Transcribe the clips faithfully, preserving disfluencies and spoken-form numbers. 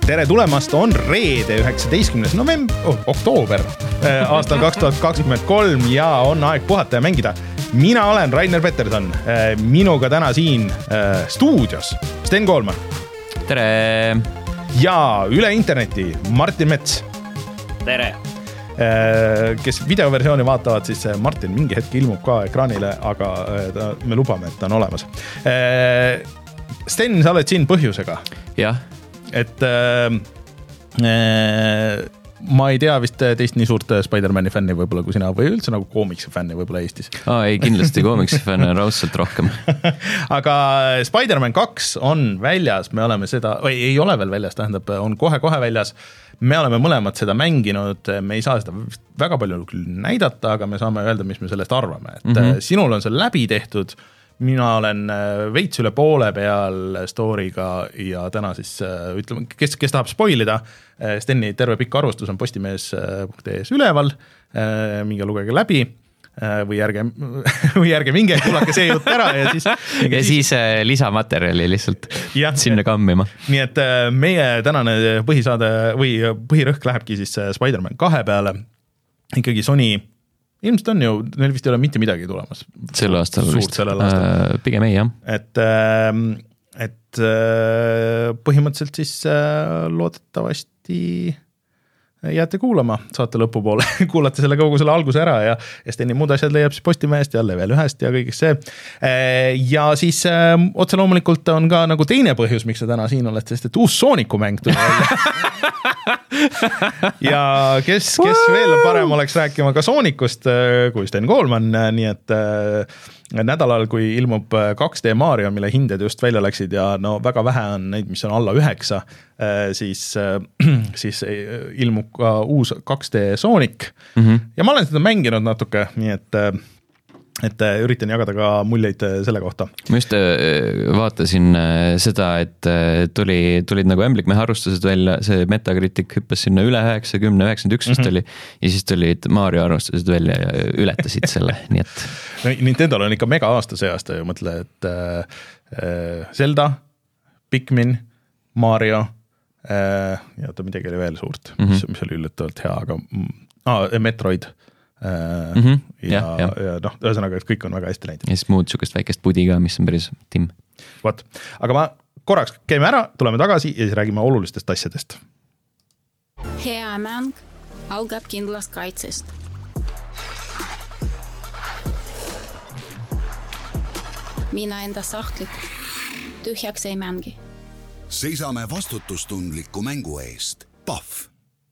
tere tulemast, on reede üheksateistkümnes november, oh, oktoober aastal kaks tuhat kakskümmend kolm ja on aeg puhata ja mängida. Mina olen Rainer Peterson, minuga täna siin stuudios Sten Koolman. Tere! Ja üle interneti Martin Mets. Tere! Kes videoversiooni vaatavad, siis Martin mingi hetk ilmub ka ekraanile, aga ta, me lubame, et ta on olemas. Sten, sa oled siin põhjusega. Jah. Et äh, ma ei tea vist teist nii suurt Spider-Mani fänni võib-olla kui sina või üldse nagu koomiksi fänni võib-olla Eestis. Aa, ei, kindlasti koomiksi fänni on raudselt rohkem. Aga Spider-Man kaks on väljas, me oleme seda, või ei ole veel väljas, tähendab, on kohe-kohe väljas. Me oleme mõlemad seda mänginud, me ei saa seda väga palju küll näidata, aga me saame öelda, mis me sellest arvame. Et mm-hmm. sinul on see läbi tehtud, mina olen veits üle poole peal story'ga ja täna siis ütleme, kes, kes tahab spoilida, Steni terve pikk arvustus on postimees.ee üleval, minge lugege läbi või järge, või järge minge, kuulake see jutt ära ja siis, ja siis, siis lisamaterjali lihtsalt ja, sinna kammima. Nii et meie tänane põhisaade või põhirõhk lähebki siis Spider-Man kahe peale, ikkagi Sony ilmselt on ju, neil vist ei ole mitte midagi tulemas. Sel aastal vist, aastal. pigem ei, jah. Et, et põhimõtteliselt siis loodetavasti jääte kuulama, saate lõpupoole, kuulate selle kogu selle alguse ära ja, ja Steni muud asjad leiab siis Postimehest ja level ühest ja kõigest see. Ja siis otse loomulikult on ka nagu teine põhjus, miks sa täna siin oled, sest et uus Sooniku mäng tuli välja. Ja kes, kes veel parem oleks rääkima ka Soonikust kui Sten Koolman, nii et nädalal, kui ilmub kaks D Mario, mille hinded just välja läksid ja no väga vähe on neid, mis on alla üheksa, siis, siis ilmub ka uus kaks D Sonic mm-hmm. ja ma olen seda mänginud natuke, nii et et üritan jagada ka muljeid selle kohta. Ma just vaatasin seda, et tuli, tulid nagu ämblikmehe arvustused välja, see Metacritic hüppas sinna üle üheksakümmend, üheksakümmend üks mm-hmm. oli, ja siis tulid Mario arvustused välja ja ületasid selle, nii et no, Nintendol on ikka mega aasta see aasta ju, mõtle, et äh, Zelda, Pikmin, Mario äh, ja ta midagi oli veel suurt, mm-hmm. mis, mis oli üllatavalt hea, aga ah, Metroid Mm-hmm. ja, ja, ja noh, ühesõnaga, et kõik on väga hästi läinud. Ja siis muud sukest väikest pudi ka, mis on päris tim. What? Aga ma korraks käime ära, tuleme tagasi ja siis räägime olulistest asjadest. Hea mäng algab kindlast kaitsest. Mina enda sahtlik tühjaks ei mängi. Seisame vastutustundliku mängu eest. Pahv!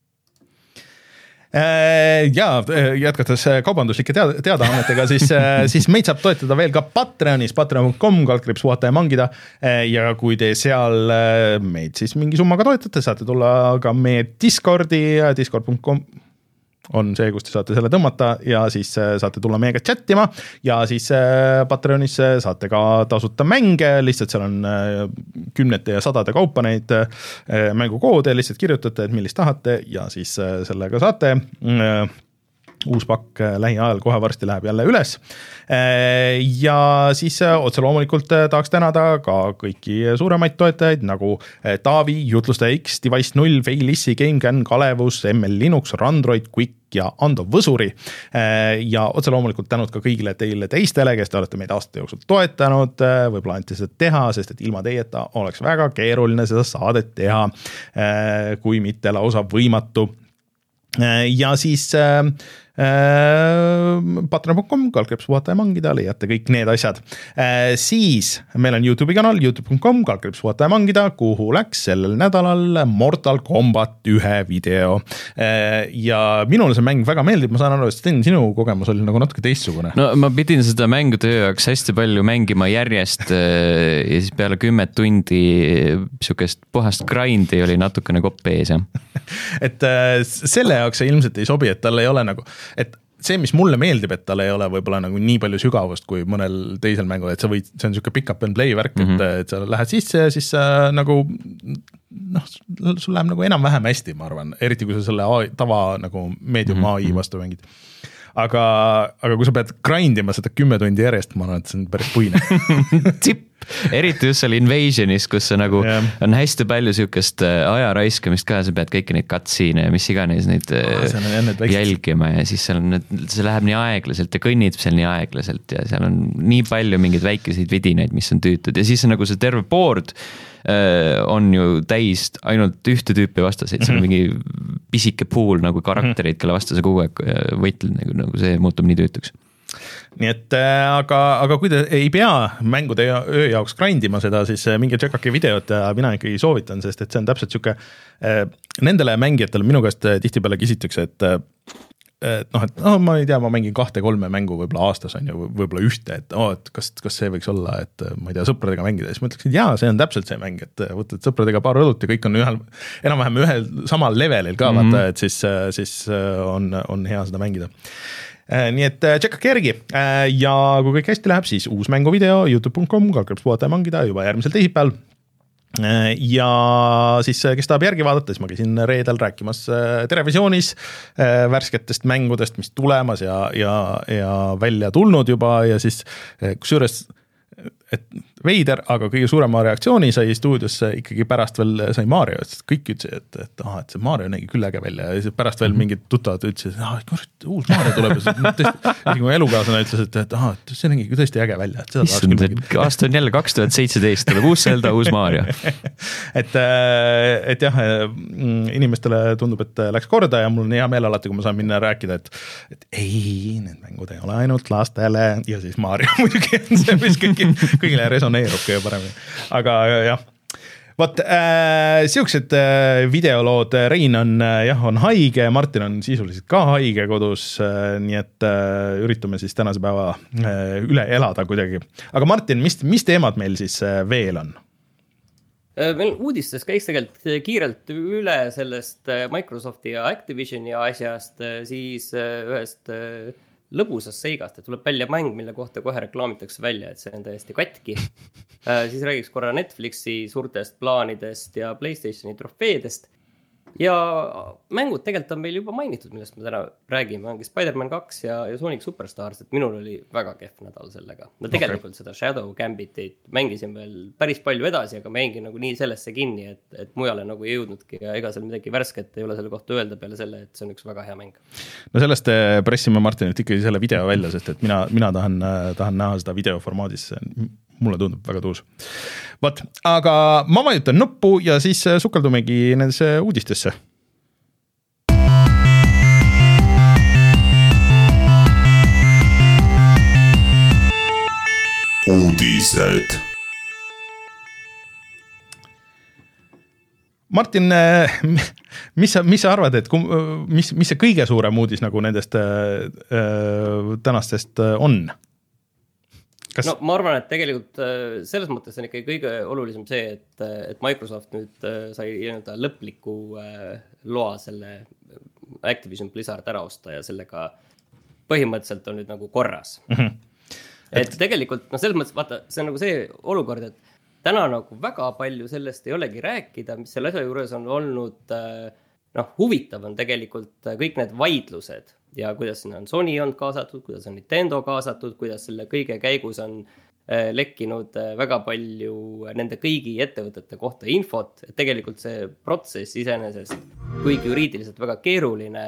Ja jätkates kaubanduslike teada, teadaannetega, siis, siis meid saab toetada veel ka Patreonis, patreon punkt com, kaldkriips puhata ja mangida ja kui te seal meid siis mingi summaga toetate, saate tulla ka meie Discordi, discord punkt com on see, kus te saate selle tõmmata ja siis saate tulla meiega chattima ja siis Patreonis saate ka tasuta mänge, lihtsalt seal on kümnete ja sadade kaupa neid mängukoode, lihtsalt kirjutate, et millist tahate ja siis sellega saate. Uus pakk lähiajal kohe varsti läheb jälle üles. Ja siis otse loomulikult tahaks tänada ka kõiki suuremaid toetajaid nagu Taavi, Jutlustaja X, Device null, Failissi, GameCAN, Kalevus, M L Linux, Randroid, Quick ja Ando Võsuri. Ja otse loomulikult tänud ka kõigile teile teistele, kes te olete meid aastate jooksul toetanud või plaanite seda teha, sest et ilma teieta oleks väga keeruline seda saadet teha, kui mitte lausa võimatu. Ja siis äh, patreon punkt com, kaldkriips puhata ja mangida, leiate kõik need asjad. Äh, siis meil on YouTube'i kanal, youtube punkt com, kaldkriips puhata ja mangida, kuhu läks sellel nädalal Mortal Kombat ühe video. Äh, ja minule see mäng väga meeldib, ma saan aru, et Sten, sinu kogemus oli nagu natuke teistsugune. No ma pidin seda mängu töö jaoks hästi palju mängima järjest ja siis peale kümmet tundi sükest puhast grindi oli natukene kopp ees. et äh, selle jaoks see ilmselt ei sobi, et tal ei ole nagu, et see, mis mulle meeldib, et tal ei ole võib-olla nagu nii palju sügavust kui mõnel teisel mängul, et sa võid, see on niisugune pick up and play värk, mm-hmm. et, et sa lähed sisse ja siis äh, nagu noh, sul läheb nagu enam-vähem hästi, ma arvan, eriti kui sa selle A I, tava nagu medium mm-hmm. A I vastu mängid. Aga, aga kui sa pead grindima seda kümme tundi järjest, ma arvan, et see on päris puine. Tipp eriti just seal Invasionis, kus see nagu yeah. on hästi palju siukest aja raiskamist ka, sa pead kõiki neid cutscene ja mis iganes neid oh, jälgima ja siis seal on, see läheb nii aeglaselt ja kõnnid seal nii aeglaselt ja seal on nii palju mingeid väikeseid vidinaid, mis on tüütud ja siis on nagu see terve board on ju täis ainult ühte tüüpi vastaseid, see on mingi pisike pool nagu karakterid, kelle vastu sa kogu aeg võitled, nagu, nagu see muutub nii tüütuks. Nii et aga, aga kui te ei pea mängude öö jaoks grindima seda, siis mingi Tšekaki videot mina ikkagi soovitan, sest et see on täpselt siuke nendele mängijatele minu käest tihtipeale küsitakse, et et noh, et oh, ma ei tea, ma mängin kahte-kolme mängu võib-olla aastas on ju, võib-olla ühte, et, oh, et kas, kas see võiks olla, et ma ei tea, sõpradega mängida, siis ma ütleksin, et jaa, see on täpselt see mäng, et võtad sõpradega paar õlut ja kõik on ühel, enam-vähem ühel samal levelil ka, mm-hmm. vaata, et siis, siis on, on hea seda mängida. Nii et tšekkake järgi ja kui kõik hästi läheb, siis uus mänguvideo youtube punkt com, kalkriips puhata ja mangida juba järgmisel teisipäeval. Ja siis, kes tahab järgi vaadata, siis ma käisin reedel rääkimas Terevisioonis värsketest mängudest, mis tulemas ja, ja, ja välja tulnud juba ja siis kusjuures et veider, aga kõige suurema reaktsiooni sai stuudiosse ikkagi pärast veel sai Mario, et kõik ütlesid, et, et, ah, et see Mario nägi küll äge välja ja siis pärast veel mingid tuttavad ütlesid, et ah, kurat, uus Mario tuleb ja tõesti, mu elukaaslane ütles, et, et ah, et see nägi tõesti äge välja. Et Issand, et aasta on jälle kaks tuhat seitseteist, tuleb uus Zelda, uus Mario. et, et jah, inimestele tundub, et läks korda ja mul on hea meel alati, kui ma saan minna rääkida, et, et ei, need mängud ei ole ainult lastele ja siis Mario muidugi on see, mis kõigi, kõigile resoneerub kõige paremini, aga jah. Vot äh, siuksed äh, videolood, Rein on, äh, jah, on haige, Martin on sisuliselt ka haige kodus, äh, nii et äh, üritame siis tänase päeva äh, üle elada kuidagi. Aga Martin, mis, mis teemad meil siis äh, veel on? Meil uudistes käiks tegelikult kiirelt üle sellest Microsofti ja Activisioni asjast, siis ühest lõbusast seigast, et tuleb välja mäng, mille kohta kohe reklaamitakse välja, et see on täiesti katki. Siis räägiks korra Netflixi suurtest plaanidest ja PlayStationi trofeedest. Ja mängud tegelikult on meil juba mainitud, millest me täna räägime, ongi Spider-Man kaks ja, ja Sonic Superstars, et minul oli väga kehv nädal sellega. No tegelikult okay. Seda Shadow Gambitit mängisin veel päris palju edasi, aga mängin nagu nii sellesse kinni, et, et mujale nagu ei jõudnudki ja ega seal midagi värsket ei ole selle kohta öelda peale selle, et see on üks väga hea mäng. No sellest pressime Martinit ikkagi selle video välja, sest et mina, mina tahan, tahan näha seda videoformaadis, mulle tundub väga tuus. Võt, aga ma vajutan nuppu ja siis sukeldumegi nendesse uudistesse. Uudised. Martin, mis sa, mis sa arvad, et kum, mis, mis see kõige suurem uudis nagu nendest äh, tänastest on? Kas... No ma arvan, et tegelikult selles mõttes on ikka kõige olulisem see, et, et Microsoft nüüd sai lõpliku loa selle Activision Blizzard ära osta ja sellega põhimõtteliselt on nüüd nagu korras. Mm-hmm. Et... et tegelikult, no selles mõttes, vaata, see on nagu see olukord, et täna nagu väga palju sellest ei olegi rääkida, mis selle asja juures on olnud, noh, huvitav on tegelikult kõik need vaidlused ja kuidas sinna on Sony on kaasatud, kuidas on Nintendo kaasatud, kuidas selle kõige käigus on lekkinud väga palju nende kõigi ettevõtete kohta infot, et tegelikult see protsess iseenesest, kuigi juriidiliselt väga keeruline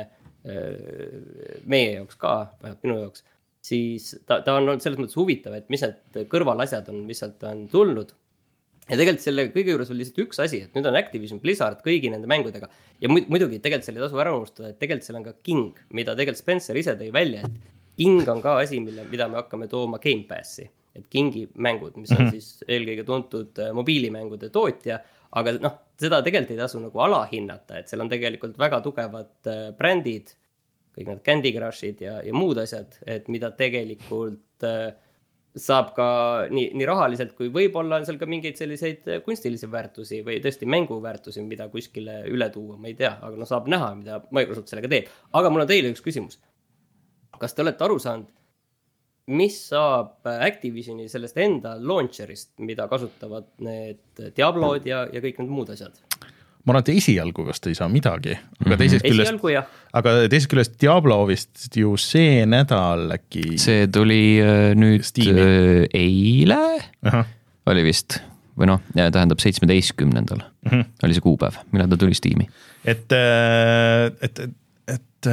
meie jaoks ka, vähemalt minu jaoks, siis ta, ta on olnud selles mõttes huvitav, et mis need kõrvalasjad on, mis sealt on tulnud. Ja tegelikult selle kõige juures oli lihtsalt üks asi, et nüüd on Activision Blizzard kõigi nende mängudega ja muidugi tegelikult selle tasu ära unustada, et tegelikult seal on ka King, mida tegelikult Spencer ise tõi välja, et King on ka asi, mille, mida me hakkame tooma Game Passi, et Kingi mängud, mis on siis eelkõige tuntud mobiilimängude tootja, aga noh, seda tegelikult ei tasu nagu alahinnata, et seal on tegelikult väga tugevad brändid, kõik need Candy Crushid ja, ja muud asjad, et mida tegelikult saab ka nii, nii rahaliselt, kui võib-olla on seal ka mingeid selliseid kunstilisi väärtusi või tõesti mänguväärtusi, mida kuskile üle tuua, ma ei tea, aga no saab näha, mida Microsoft sellega teeb. Aga mul on teile üks küsimus. Kas te olete aru saanud, mis saab Activisioni sellest enda launcherist, mida kasutavad need Diablod ja, ja kõik need muud asjad? Ma arvan, et esialgu vast ei saa midagi, aga teisest küljest, esialgu, jah. aga teisest küljest Diablo vist ju see nädal äkki... See tuli äh, nüüd Steam'i. Eile. Aha. oli vist, või noh, tähendab seitsmeteistkümnendal mm-hmm. oli see kuupäev, millal ta tuli Steam'i. Et, et, et, et,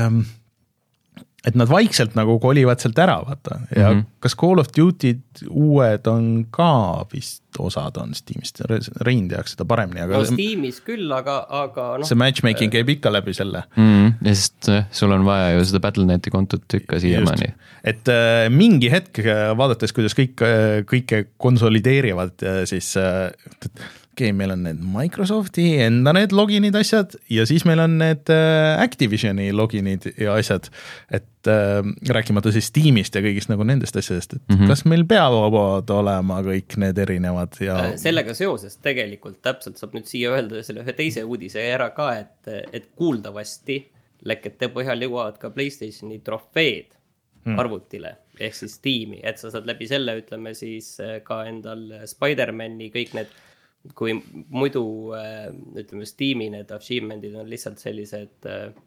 et nad vaikselt nagu kolivad sealt ära, vaata. Ja mm-hmm. kas Call of Duty'd uued on ka vist osad on Steamist, Rein teaks seda paremini, aga no Steamis küll, aga, aga no, see matchmaking käib ikka läbi selle mm, ja sest sul on vaja ju seda Battle.neti kontot ikka siiamaani. Et äh, mingi hetk vaadates, kuidas kõik, kõike konsolideerivad, siis äh, okei, meil on need Microsofti enda need loginid asjad ja siis meil on need äh, Activisioni loginid ja asjad, et äh, rääkimata siis Steamist ja kõigist nagu nendest asjadest, et mm-hmm. kas meil peavad olema kõik need erinevad ja sellega seoses tegelikult täpselt saab nüüd siia öelda selle ühe teise uudise ära ka, et, et kuuldavasti lekkete põhjal jõuavad ka PlayStationi trofeed hmm. arvutile ehk siis Steam'i, et sa saad läbi selle ütleme siis ka endal Spider-Mani kõik need kui muidu ütleme Steam'i need achievement'id on lihtsalt sellised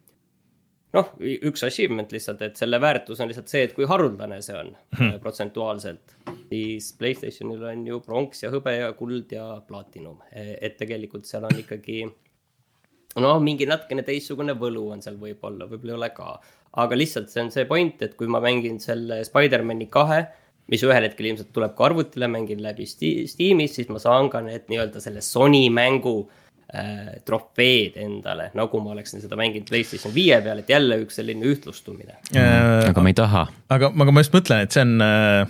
noh, üks achievement lihtsalt, et selle väärtus on lihtsalt see, et kui haruldane see on hmm. protsentuaalselt, siis PlayStationil on ju pronks ja hõbe ja kuld ja platinum, et tegelikult seal on ikkagi no mingi natkene teissugune võlu on seal võib-olla, võib-olla ei ole ka, aga lihtsalt see on see point, et kui ma mängin selle Spider-Mani kahe, mis ühel hetkel ilmselt tuleb ka arvutile, mängin läbi Steamis, siis ma saan ka need nii-öelda selle Sony mängu äh, trofeed endale, nagu ma oleksin seda mänginud PlayStation viie peal, et jälle üks selline ühtlustumine. Äh, aga ma ei taha. Aga, aga ma just mõtlen, et see on,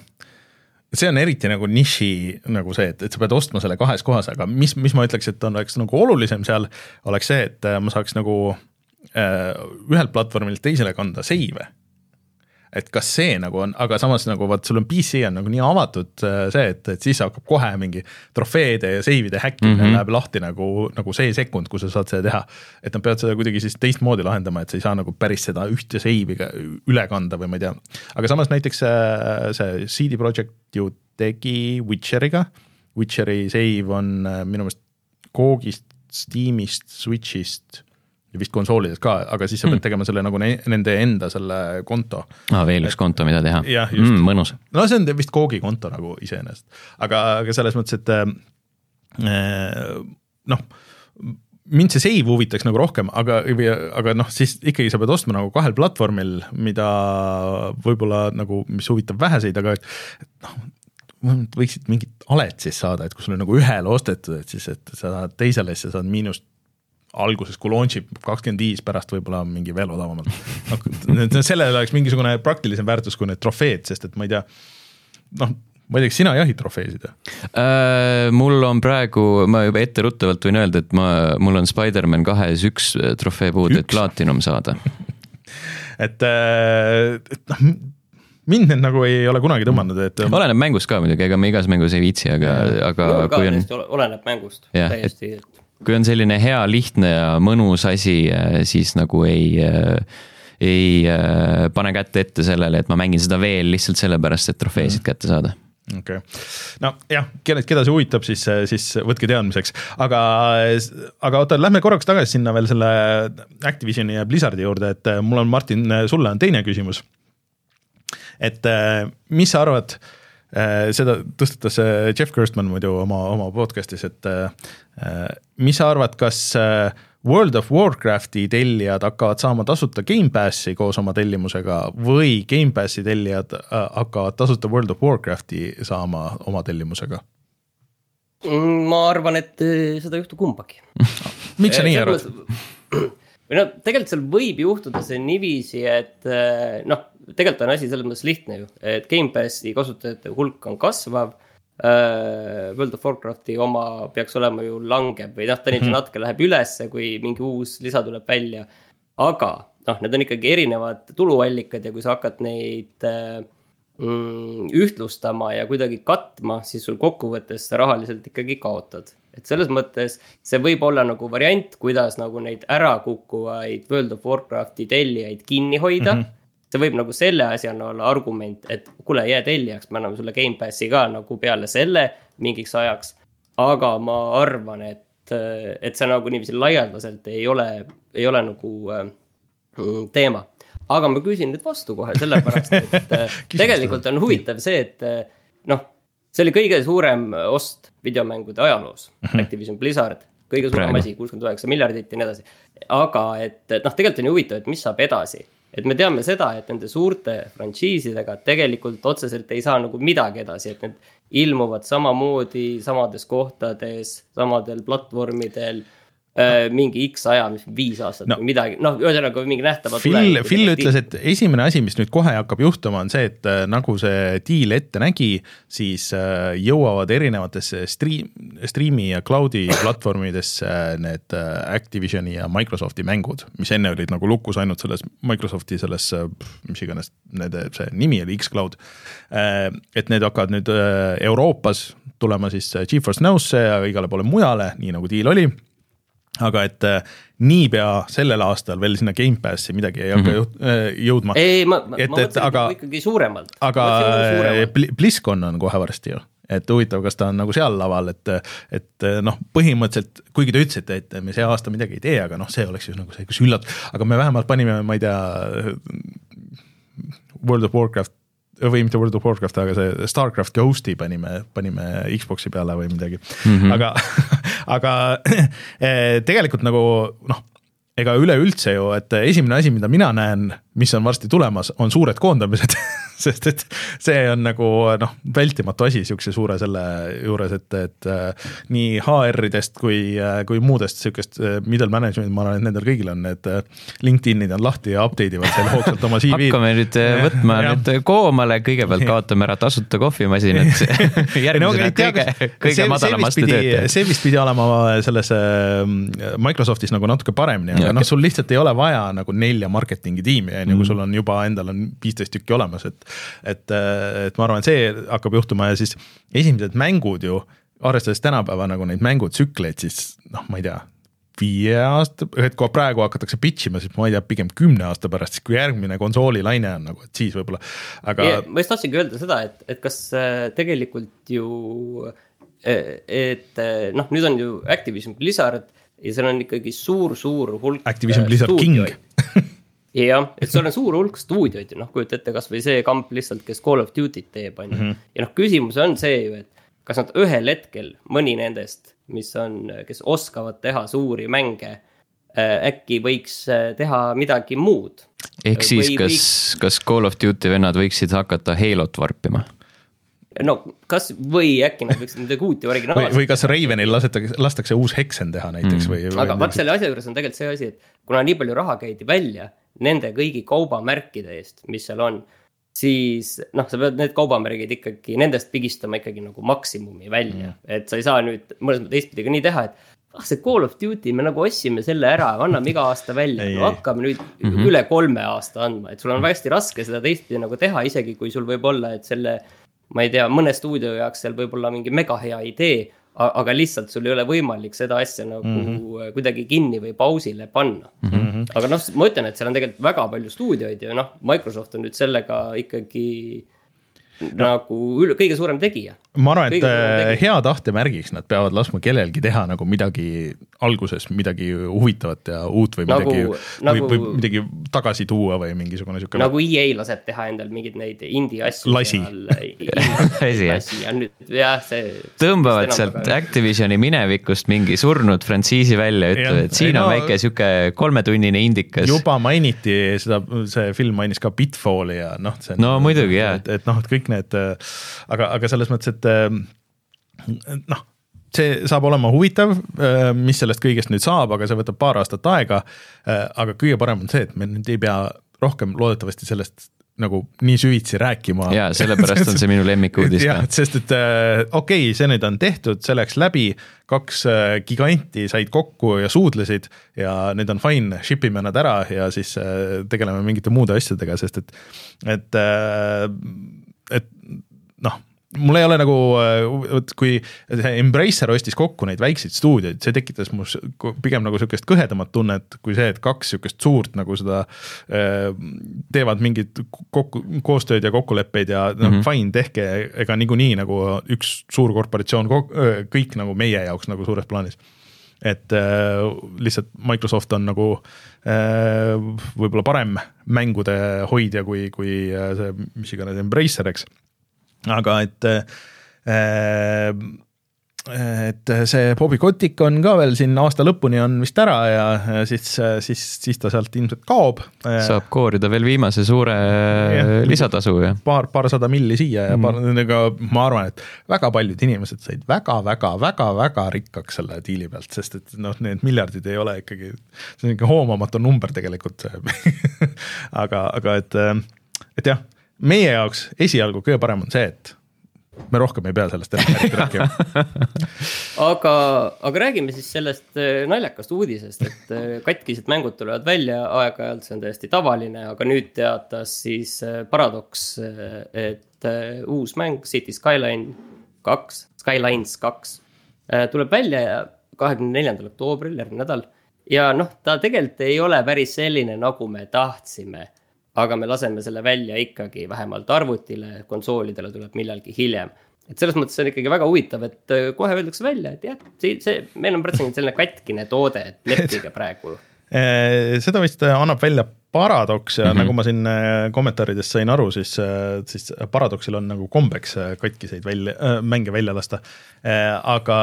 see on eriti nagu niši nagu see, et, et sa pead ostma selle kahes kohas, aga mis, mis ma ütleks, et on oleks nagu olulisem seal, oleks see, et ma saaks nagu äh, ühelt platvormilt teisele kanda seive. Et kas see nagu on, aga samas nagu vaat sul on P C on nagu nii avatud see, et, et siis hakkab kohe mingi trofeede ja seivide häkkimine mm-hmm. läheb lahti nagu, nagu see sekund, kui sa saad seda teha. Et nad peavad seda kuidagi siis teistmoodi lahendama, et sa ei saa nagu päris seda ühte seiviga üle kanda või ma ei tea. Aga samas näiteks see C D Projekt ju tegi Witcheriga. Witcheri seiv on minu meelest Googist, Steamist, Switchist ja vist konsoolides ka, aga siis sa pead tegema selle nagu ne- nende enda selle konto. Ah, veel üks konto, mida teha. Jah, just. Mm, mõnus. No see on vist Googi konto nagu iseenesest. Aga, aga selles mõttes, et äh, noh, mind see save huvitaks nagu rohkem, aga, aga noh, siis ikkagi sa pead ostma nagu kahel platvormil, mida võib-olla nagu, mis huvitab väheseid, aga et, et noh, võiksid mingit alet siis saada, et kui sul on nagu ühele ostetud, et siis, et sa saad teisele, siis sa saad miinust alguses, kui launchib kakskümmend viis pärast võib-olla mingi veel odavamalt. Sellele oleks mingisugune praktilisem väärtus kui need trofeed, sest et ma ei tea, noh, ma ei tea, kas sina jahid trofeesid? Äh, mul on praegu, ma juba ette ruttavalt võin öelda, et ma, mul on Spider-Man kahes üks trofee puud, et platinum saada. et, et noh, mind need nagu ei ole kunagi tõmmanud. Et oleneb mängust ka muidugi, ega me igas mängus ei viitsi, aga, aga no, kui on... oleneb mängust, ja, täiesti... Et, kui on selline hea, lihtne ja mõnus asi, siis nagu ei, ei pane kätte ette sellele, et ma mängin seda veel lihtsalt sellepärast, et trofeesid kätte saada. Okay. No jah, keda, keda see huvitab, siis, siis võtke teadmiseks. Aga, aga oota, lähme korraks tagasi sinna veel selle Activisioni ja Blizzardi juurde, et mul on, Martin, sulle on teine küsimus. Et mis sa arvad, seda tõstatas Jeff Gerstmann muidu oma, oma podcastis, et mis sa arvad, kas World of Warcrafti tellijad hakkavad saama tasuta Game Passi koos oma tellimusega või Game Passi tellijad hakkavad tasuta World of Warcrafti saama oma tellimusega? Ma arvan, et seda juhtu kumbagi. Miks sa nii arvad? Või no, tegelikult seal võib juhtuda see niiviisi, et noh, tegelikult on asi selles mõttes lihtne ju, et Game Passi kasutajate hulk on kasvav, World of Warcrafti oma peaks olema ju langeb või noh, ta nüüd natuke läheb ülesse, kui mingi uus lisa tuleb välja, aga noh, need on ikkagi erinevad tuluallikad ja kui sa hakkad neid mm, ühtlustama ja kuidagi katma, siis sul kokkuvõttes rahaliselt ikkagi kaotad. Et selles mõttes see võib olla nagu variant, kuidas nagu neid ära kukkuvaid World of Warcrafti tellijaid kinni hoida. Mm-hmm. See võib nagu selle asjana olla argument, et kuule, jää tellijaks, me anname sulle Game Passi ka nagu peale selle mingiks ajaks. Aga ma arvan, et, et see nagu niiviisi laialdaselt ei ole, ei ole nagu äh, teema. Aga ma küsin nüüd vastu kohe, sellepärast, et tegelikult on huvitav see, et noh, see oli kõige suurem ost videomängude ajaloos mm-hmm. Activision Blizzard, kõige suurem Praegu. asi, kuuskümmend üheksa miljardit ja nii edasi. Aga et noh, tegelikult on ju huvitav, et mis saab edasi. Et me teame seda, et nende suurte frantsiisidega tegelikult otseselt ei saa nagu midagi edasi, et need ilmuvad samamoodi samades kohtades, samadel platvormidel, äh, mingi X aja, mis viis aastat no. või midagi, noh, ühesõnaga mingi nähtava Phil, Phil ütles, et esimene asi, mis nüüd kohe hakkab juhtuma, on see, et äh, nagu see deal ette nägi, siis äh, jõuavad erinevatesse stream, streami ja cloudi platvormidesse need äh, Activisioni ja Microsofti mängud, mis enne olid nagu lukus ainult selles Microsofti selles, mis iganes nende, see nimi oli X-Cloud, äh, et need hakkavad nüüd äh, Euroopas tulema siis GeForce Now'sse ja igale poole mujale, nii nagu deal oli. Aga et äh, niipea sellel aastal veel sinna Game Passi midagi ei hakka mm-hmm. jõudma. Ei, ma, ma, et, ma mõtlesin aga, ikkagi suuremalt. Aga suuremalt. BlizzCon on kohe varsti ju. Et huvitav, kas ta on nagu seal laval, et, et noh, põhimõtteliselt, kuigi te ütlesite, et me see aasta midagi ei tee, aga noh, see oleks ju nagu see, kus üllat, aga me vähemalt panime, ma ei tea, World of Warcraft või mitte World of Warcraft, aga see Starcraft Ghosti panime, panime Xboxi peale või midagi. Mm-hmm. Aga, aga tegelikult nagu, noh, ega üleüldse ju, et esimene asi, mida mina näen, mis on varsti tulemas, on suured koondamised, sest et see on nagu noh, vältimatu asi siukse suure selle juures, et, et äh, nii H R-idest kui, äh, kui muudest siukest äh, middle management, ma arvan, et nendel kõigil on need äh, LinkedInid on lahti ja update ivad seal hoogsalt oma C V-d. Hakkame nüüd võtma ja. nüüd koomale, kõigepealt kaotame ära tasuta kohvimasinad, järgmisena no, kõige, kõige see, madalamaste töötajad. See vist pidi olema selles äh, Microsoftis nagu natuke paremini, aga noh, sul lihtsalt ei ole vaja nagu nelja marketingi tiimi, mm. nagu sul on juba endal on viisteist tükki olemas, et et, et ma arvan, et see hakkab juhtuma ja siis esimesed mängud ju, arvestades tänapäeva nagu neid mängutsükleid, siis noh, ma ei tea, viie aasta, et kui praegu hakatakse pitchima, siis ma ei tea, pigem kümne aasta pärast, siis kui järgmine konsooli laine on nagu, et siis võib-olla, aga ja, ma just tahtsingi öelda seda, et, et kas tegelikult ju et noh, nüüd on ju Activision Blizzard ja seal on ikkagi suur-suur hulk Activision Blizzard stuudioid. King jah, et sul on suur hulk stuudioid ja noh, kujut ette kas või see kamp lihtsalt, kes Call of Duty teeb, on mm-hmm. ja noh, küsimus on see ju, et kas nad ühel hetkel mõni nendest, mis on, kes oskavad teha suuri mänge, äkki võiks teha midagi muud. Ehk siis, või kas, võiks... kas Call of Duty vennad võiksid hakata Halot varpima? No, kas või äkki nad võiksid midagi uut ja originaalselt. Või, või kas Ravenil lastakse, lastakse uus Hexen teha näiteks mm. või, või aga vaat selle asja juures on tegelikult see asi, et kuna nii palju raha käidi välja nende kõigi kaubamärkide eest, mis seal on, siis noh, sa pead need kaubamärgid ikkagi, nendest pigistama ikkagi nagu maksimumi välja, mm. et sa ei saa nüüd mõnes mõttes teistpidi ka nii teha, et ah, see Call of Duty, me nagu ossime selle ära, anname iga aasta välja, no, hakkame nüüd mm-hmm. üle kolme aasta andma, et sul on hästi raske seda teistpidi nagu teha, isegi kui sul võib olla, et selle ma ei tea, mõne stuudio jaoks seal võib olla mingi mega hea idee, aga lihtsalt sul ei ole võimalik seda asja nagu mm-hmm. kuidagi kinni või pausile panna. Mm-hmm. Aga noh, ma ütlen, et seal on tegelikult väga palju stuudioid ja noh, Microsoft on nüüd sellega ikkagi no. nagu üle, kõige suurem tegija. Ma arvan, et hea tahte märgiks nad peavad laskma kellelgi teha nagu midagi alguses, midagi huvitavat ja uut või midagi, nagu, või, nagu, või midagi tagasi tuua või mingisugune siuke. Nagu E A laseb teha endal mingid neid indie asju. Lasi. Lasi ja nüüd jah, see. Tõmbavad sealt ka... Activisioni minevikust mingi surnud frantsiisi välja, ütleb, et siin on no, väike siuke kolmetunnine indikas. Juba mainiti seda, see film mainis ka Pitfalli ja noh. No muidugi jah. Et, et noh, et kõik need, aga, aga selles mõttes, et noh, see saab olema huvitav, mis sellest kõigest nüüd saab, aga see võtab paar aastat aega, aga kõige parem on see, et me nüüd ei pea rohkem loodetavasti sellest nagu nii süvitsi rääkima. Ja sellepärast on see minu lemmikuudis. Ja, sest et okei, okay, see nüüd on tehtud, see läks läbi, kaks giganti said kokku ja suudlesid ja need on fine, shipime nad ära ja siis tegeleme mingite muude asjadega, sest et et, et noh, mul ei ole nagu, kui Embracer ostis kokku neid väikseid stuudioid, see tekitas mu pigem nagu sükest kõhedamat tunnet, kui see, et kaks sükest suurt nagu seda teevad mingid kokku, koostööd ja kokkuleppeid ja mm-hmm. no, fine, tehke, ega niikuinii nagu üks suur korporatsioon, kõik nagu meie jaoks nagu suures plaanis. Et äh, lihtsalt Microsoft on nagu äh, võib-olla parem mängude hoidja kui, kui see, mis iganes Embracer, eks. Aga et et see Bobby Kotick on ka veel siin aasta lõpuni on vist ära ja siis, siis, siis ta sealt ilmselt kaob. Saab koorida veel viimase suure ja, lisatasu. Ja. Paar, paar sada milli siia ja paar, mm. ma arvan, et väga paljud inimesed said väga, väga, väga, väga rikkaks selle diili pealt, sest et noh, need miljardid ei ole ikkagi, see on ikka hoomamatu number tegelikult. aga, aga et, et jah, meie jaoks esialgu kõige parem on see, et me rohkem ei pea sellest eriti rääkima. aga, aga räägime siis sellest naljakast uudisest, et katkised mängud tulevad välja aeg-ajalt, see on täiesti tavaline, aga nüüd teatas siis Paradox, et uus mäng City Skyline kaks, Skylines kaks tuleb välja kahekümne neljandal oktoobril, järgmine nädal. Ja noh, ta tegelikult ei ole päris selline, nagu me tahtsime. Aga me laseme selle välja ikkagi vähemalt arvutile, konsoolidele tuleb millalgi hiljem. Et selles mõttes on ikkagi väga huvitav, et kohe öeldakse välja, et jah, see, see, meil on praktiliselt selline katkine toode, et leppige praegu. Seda vist annab välja Paradox ja mm-hmm. nagu ma siin kommentaaridest sain aru, siis, siis Paradoxil on nagu kombeks katkiseid välja, mänge välja lasta. Aga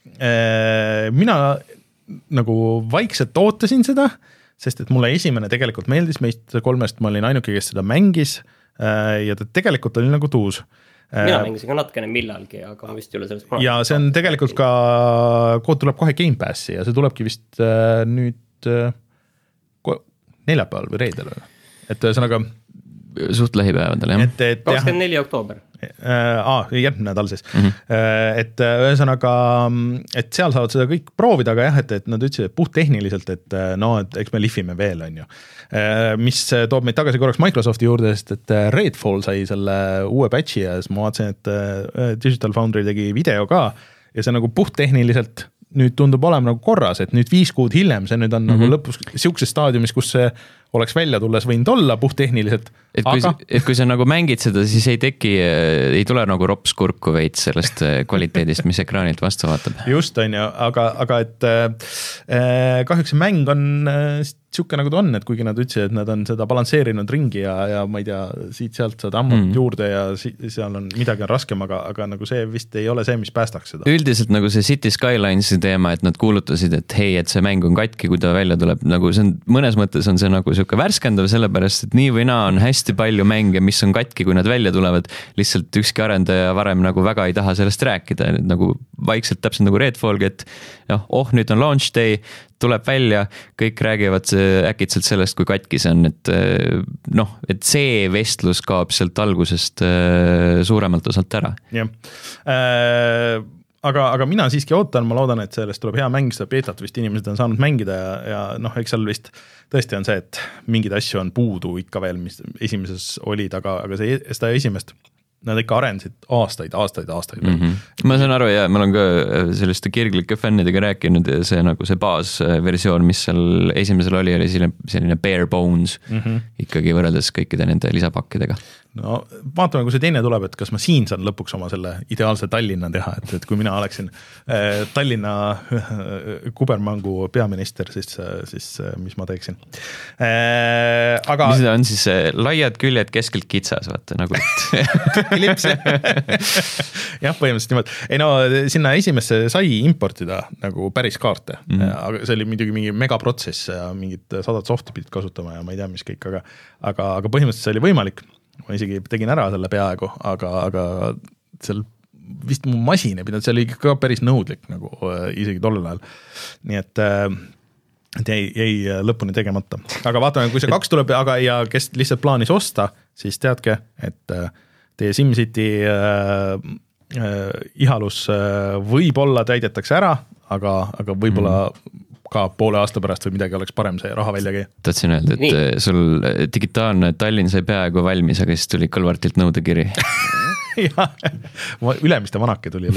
mina nagu vaikselt ootasin seda, sest et mulle esimene tegelikult meeldis, meist kolmest ma olin ainuke, kes seda mängis ja ta tegelikult oli nagu tuus. Mina mängisin ka natkene millalgi, aga ma vist ei ole sellest kunagi. Ja see on tegelikult ka, kood tuleb kohe Game Passi ja see tulebki vist nüüd neljapäeval või reedel. Et ühesõnaga suht lähipäevadel, jah. Et, et, kakskümmend neli oktoober. Aa, järgmine nädal siis. Mm-hmm. Et ühesõnaga, et seal saavad seda kõik proovida, aga jah, et, et nad ütlesid, et puht tehniliselt, et no, et eks me lihvime veel, on ju. Mis toob meid tagasi korraks Microsofti juurde, sest et Redfall sai selle uue patchi ja siis ma vaatasin, et Digital Foundry tegi video ka ja see nagu puht tehniliselt nüüd tundub olema nagu korras, et nüüd viis kuud hiljem see nüüd on mm-hmm. nagu lõpus siukses staadiumis, kus see oleks välja tulles võinud olla puht tehniliselt. Et kui, aga... et kui sa nagu mängid seda, siis ei teki, ei tule nagu rops kurku veits sellest kvaliteedist, mis ekraanilt vastu vaatab. Just on ju, aga, aga et äh, kahjuks see mäng on äh, siuke nagu ta on, et kuigi nad ütlesid, et nad on seda balansseerinud ringi ja, ja ma ei tea, siit-sealt saad ammut mm. juurde ja si- seal on midagi on raskem, aga, aga nagu see vist ei ole see, mis päästaks seda. Üldiselt nagu see City Skylinesi teema, et nad kuulutasid, et hei, et see mäng on katki, kui ta välja tuleb, nagu see on, mõnes mõttes on see nagu siuke värskendav, sellepärast, et nii või naa on hästi palju mänge, mis on katki, kui nad välja tulevad, lihtsalt ükski arendaja varem nagu väga ei taha sellest rääkida, nagu vaikselt täpselt nagu Redfallgi, et noh, oh, nüüd on launch day, tuleb välja, kõik räägivad äkitselt sellest, kui katki see on, et noh, et see vestlus kaob sealt algusest suuremalt osalt ära. Jah, äh, aga, aga mina siiski ootan, ma loodan, et sellest tuleb hea mäng, seda beetat vist inimesed on saanud mängida ja, ja noh, eks seal vist tõesti on see, et mingid asju on puudu ikka veel, mis esimeses olid, aga, aga see, seda esimest nad ikka arendasid aastaid, aastaid, aastaid. Mm-hmm. Ma saan aru, ja ma olen ka selliste kirglike fännidega rääkinud ja see nagu see baasversioon, mis seal esimesel oli, oli selline, selline bare bones mm-hmm. ikkagi võrreldes kõikide nende lisapakkidega. No vaatame, kui see teine tuleb, et kas ma siin saan lõpuks oma selle ideaalse Tallinna teha, et, et kui mina oleksin äh, Tallinna äh, kubermangu peaminister, siis, siis äh, mis ma teeksin. Äh, aga... Mis seda on siis äh, laiad küljed keskelt kitsas, vaata nagu klips. jah, põhimõtteliselt niimoodi. Ei no, sinna esimesse sai importida nagu päris kaarte, mm-hmm. aga see oli muidugi mingi megaprotsess ja mingid sadad softi pidid kasutama ja ma ei tea, mis kõik, aga, aga, aga põhimõtteliselt see oli võimalik. Ma isegi tegin ära selle peaaegu, aga, aga seal vist mu masin ei pidanud, see oli ka päris nõudlik nagu isegi tollel ajal. Nii et, et jäi, jäi lõpuni tegemata. Aga vaatame, kui see kaks tuleb, aga ja kes lihtsalt plaanis osta, siis teadke, et teie SimCity äh, äh, ihalus äh, võib-olla täidetakse ära, aga, aga võib-olla mm. ka poole aasta pärast või midagi oleks parem see raha välja käia. Tahtsin öelda, et Nii. sul digitaalne Tallinn sai peaaegu valmis, aga siis tuli Kõlvartilt nõudekiri. jah, ülemiste vanake tuli.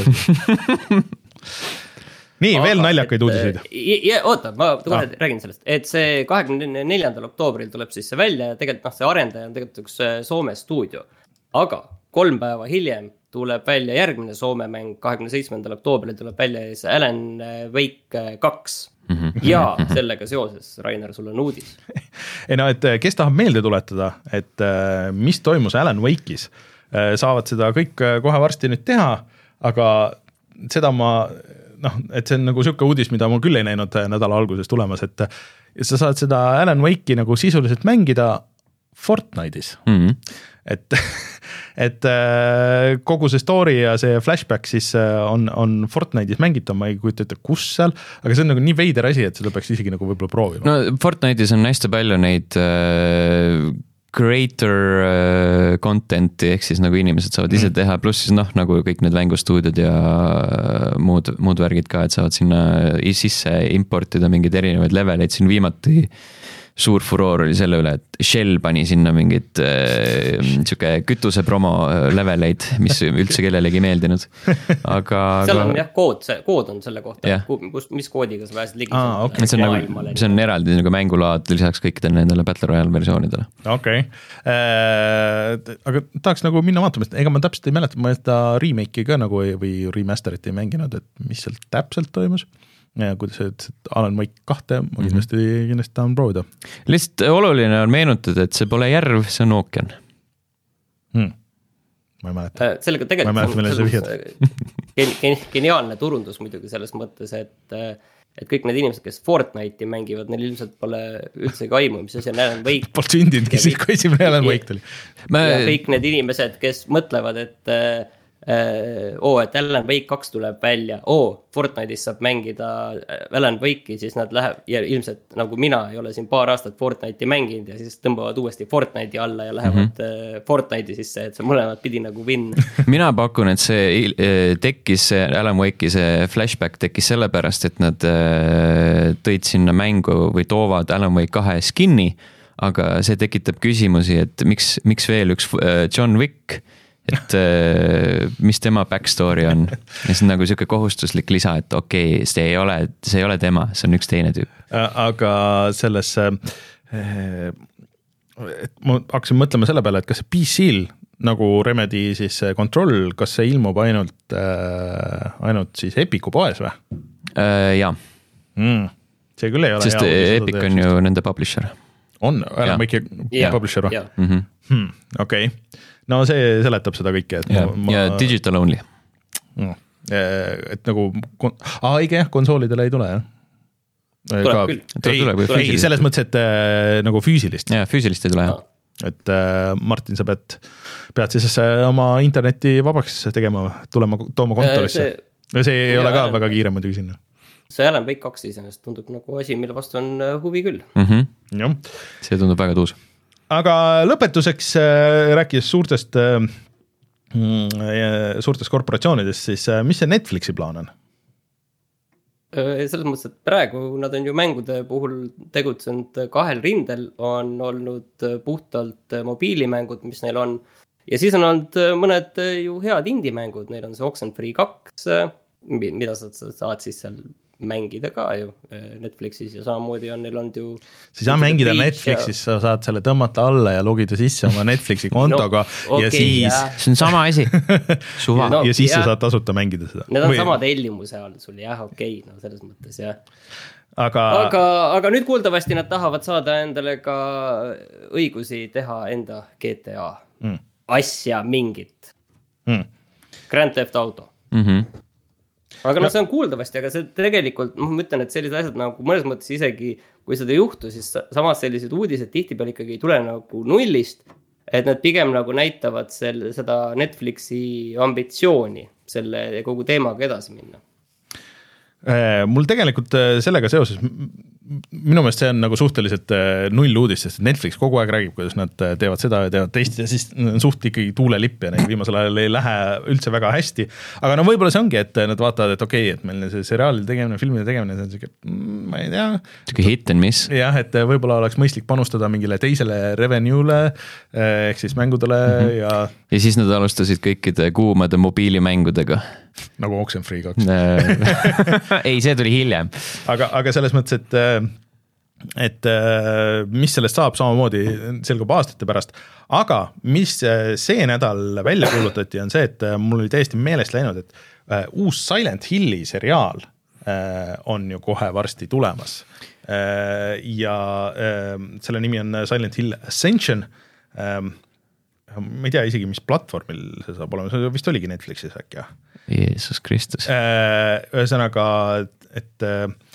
Nii, aga, veel naljakaid uudiseid. Ja, oota, ma kohe ah. räägin sellest, et see kahekümne neljandal oktoobril tuleb siis see välja ja tegelikult noh, see arendaja on tegelikult üks Soome stuudio. Aga kolm päeva hiljem tuleb välja järgmine Soome mäng, kahekümne seitsmendal oktoobril tuleb välja Alan Wake kaks. Mm-hmm. Ja sellega seoses, Rainer, sul on uudis. Ei no, et kes tahab meelde tuletada, et mis toimus Alan Wake'is, saavad seda kõik kohe varsti nüüd teha, aga seda ma, noh, et see on nagu siuke uudis, mida ma küll ei näinud nädala alguses tulemas, et sa saad seda Alan Wake'i nagu sisuliselt mängida Fortnite'is. Mm-hmm. Et, et kogu see story ja see flashback siis on, on Fortnite'is mängitav, ma ei kujuta ette, kus seal, aga see on nagu nii veider asi, et seda peaks isegi nagu võib-olla proovima. No Fortnite'is on hästi palju neid äh, creator äh, content'i, ehk siis nagu inimesed saavad ise teha, pluss siis noh, nagu kõik need mängustuudiod ja muud, muud värgid ka, et saavad sinna sisse importida mingeid erinevaid leveleid, siin viimati suur furoor oli selle üle, et Shell pani sinna mingid äh, siuke kütuse promo leveleid, mis üldse kellelegi meeldinud. Aga seal on aga... jah, kood, see, kood on selle kohta, yeah. kus, mis koodiga sa pääsid ligi. Ah, okay. see, on nagu, see on eraldi nagu mängulaad lisaks kõikidele nendele Battle Royale versioonidele. Okei, okay. äh, aga tahaks nagu minna vaatama, ega ma täpselt ei mäleta, ma seda remake'i ka nagu ei, või remasterit ei mänginud, et mis seal täpselt toimus. Ja kuidas see Alan Wake kahte, ma kindlasti, mm-hmm. kindlasti tahan proovida. Lihtsalt oluline on meenutada, et see pole järv, see on ookean. Hmm. Ma ei mäleta. Sellega tegelikult ma ei mäleta, millele see vihjad. Geniaalne turundus muidugi selles mõttes, et, et kõik need inimesed, kes Fortnite'i mängivad, neil ilmselt pole üldse aimu, mis asi on Alan Wake. Pole sündinudki siis, kui esimene Alan Wake tuli. Ma... Ja kõik need inimesed, kes mõtlevad, et oo, oh, et Alan Wake kaks tuleb välja, oo, oh, Fortnite'is saab mängida Alan Wake'i, siis nad läheb, ja ilmselt nagu mina ei ole siin paar aastat Fortnite'i mänginud ja siis tõmbavad uuesti Fortnite'i alla ja lähevad mm-hmm. Fortnite'i sisse, et see mõlemad pidi nagu win. Mina pakun, et see tekkis, see Alan Wake'i see flashback tekkis sellepärast, et nad tõid sinna mängu või toovad Alan Wake kahe skinni, aga see tekitab küsimusi, et miks, miks veel üks John Wick, et mis tema backstory on ja see on nagu siuke kohustuslik lisa, et okei, okay, see ei ole, see ei ole tema, see on üks teine tüüp. Aga selles et ma hakkasin mõtlema selle peale, et kas see P C-l nagu Remedy siis Control, kas see ilmub ainult ainult siis Epicu poes või? Jaa. Mm, see küll ei ole sest hea, Epic on ju nende publisher. On, ära ma ikka publisher või? Hmm, okei okay. No see seletab seda kõike, et ja, ma, ja ma... digital only. No, et nagu, aa, õige jah, konsoolidele ei tule, jah? Tuleb ka, küll. Ei, tuleb, ei, selles mõttes, et äh, nagu füüsilist. Ja, füüsilist ei tule, jah. Et äh, Martin, sa pead, pead siis oma interneti vabaks tegema, tulema, tooma kontorisse. See, see ei ole ka Alan... väga kiire muidugi sinna. See Alan Wake kaks iseenesest tundub nagu asi, mille vastu on huvi küll. Mm-hmm. Ja. See tundub väga tuus. Aga lõpetuseks äh, rääkides suurtest, äh, suurtest korporatsioonidest, siis äh, mis see Netflixi plaan on? Selles mõttes, et praegu nad on ju mängude puhul tegutsenud kahel rindel, on olnud puhtalt mobiilimängud, mis neil on, ja siis on olnud mõned ju head indie-mängud, neil on see Oxenfree kaks, mida sa saad siis seal mängida ka ju Netflixis ja samamoodi on neil olnud ju sa ei saa mängida Netflixis, ja... sa saad selle tõmmata alla ja logida sisse oma Netflixi kontoga no, okay, ja siis ja. See on sama asi suva no, ja siis ja. Sa saad tasuta mängida seda. Need on Või... sama tellimuse all sul, jah, okei okay, no selles mõttes jah. Aga... Aga, aga nüüd kuuldavasti nad tahavad saada endale ka õigusi teha enda G T A mm. asja mingit mm. Grand Theft Auto mm-hmm. Aga no see on kuuldavasti, aga see tegelikult, ma ütlen, et sellised asjad nagu mõnes mõttes isegi, kui seda ei juhtu, siis samas sellised uudised tihtipeale ikkagi ei tule nagu nullist, et nad pigem nagu näitavad selle, seda Netflixi ambitsiooni selle kogu teemaga edasi minna. Mul tegelikult sellega seoses, minu meelest see on nagu suhteliselt null uudis, sest Netflix kogu aeg räägib, kuidas nad teevad seda ja teevad teist ja siis suht ikkagi tuulelipp ja neid viimasel ajal ei lähe üldse väga hästi. Aga no võib-olla see ongi, et nad vaatavad, et okei, okay, et meil see seriaalide tegemine, filmide tegemine, see on siuke, ma ei tea. Siuke hit and miss. Jah, et võib-olla oleks mõistlik panustada mingile teisele revenue'le, ehk siis mängudele mm-hmm. ja... Ja siis nad alustasid kõikide kuumade mobiilimängudega. Nagu Oxenfree kaks. Ei, see tuli hiljem. Aga, aga selles mõttes, et, et mis sellest saab samamoodi selgub aastate pärast. Aga mis see nädal välja kuulutati on see, et mul oli täiesti meelest läinud, et uus Silent Hilli seriaal on ju kohe varsti tulemas. Ja selle nimi on Silent Hill Ascension. Ma ei tea isegi, mis platvormil see saab olema, see vist oligi Netflixis äkki, jah? Jeesus Kristus. Ühesõnaga, et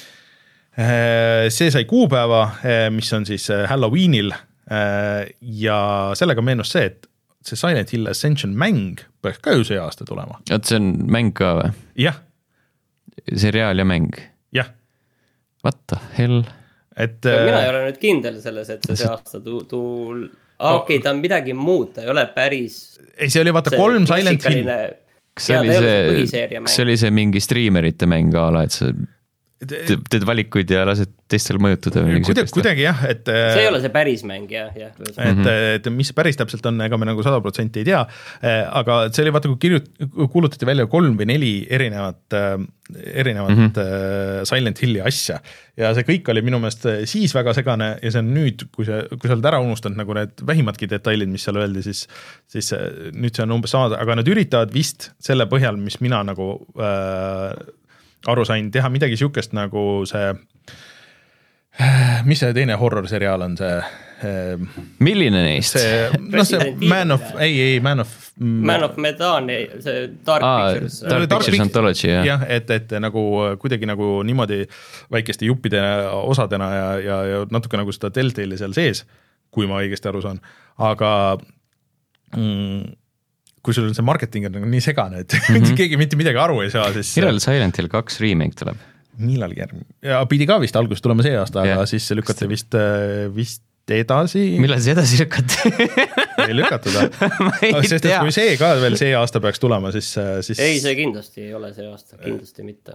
see sai kuupäeva, mis on siis Halloweenil ja sellega meenus see, et see Silent Hill Ascension mäng peaks ka ju see aasta tulema. Et see on mäng ka või? Jah. Seriaal ja mäng? Jah. What the hell? Et, mina ei ole nüüd kindel selles, et see see aasta tuu... tuu... Ah, okei, okay, ta on midagi muud, ta ei ole päris... Ei, see oli vaata see kolm Silent Hill. Kas see, oli see, see oli see mingi streamerite mäng ala, et see... teed valikuid ja lased teistel mõjutada Kuid, kuidagi jah, et see ei ole see päris mäng jah, jah. Et, et mis see päris täpselt on, ega me nagu sada protsenti ei tea, aga see oli vaata, kui kirjut, kuulutati välja kolm või neli erinevat, erinevat mm -hmm. Silent Hilli asja ja see kõik oli minu meelest siis väga segane ja see on nüüd, kui, see, kui sa oled ära unustanud nagu need vähimadki detailid, mis seal öeldi, siis, siis nüüd see on umbes sama, aga nad üritavad vist selle põhjal, mis mina nagu äh, aru sain teha midagi siukest nagu see, mis see teine horror-seriaal on see? Milline neist? See, no see Man of, ei, ei, Man of... Man of Medan, see Dark Aa, Pictures. Dark Pictures Anthology, jah. jah, et, et nagu kuidagi nagu niimoodi väikeste juppide osadena ja, ja, ja natuke nagu seda Telltale'i seal sees, kui ma õigesti aru saan, aga... Mm, kui sul on see marketing on nagu nii segane, et mm -hmm. keegi mitte midagi aru ei saa, siis... Millal Silent Hill kaks remake tuleb? Millalgi järg... Ja pidi ka vist alguses tulema see aasta, aga yeah. siis lükati vist, vist edasi... Millal see edasi lükati? ei lükatada. Sest et kui see ka veel see aasta peaks tulema, siis... siis... Ei, see kindlasti ei ole see aasta, kindlasti mitte.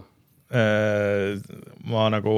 Ma nagu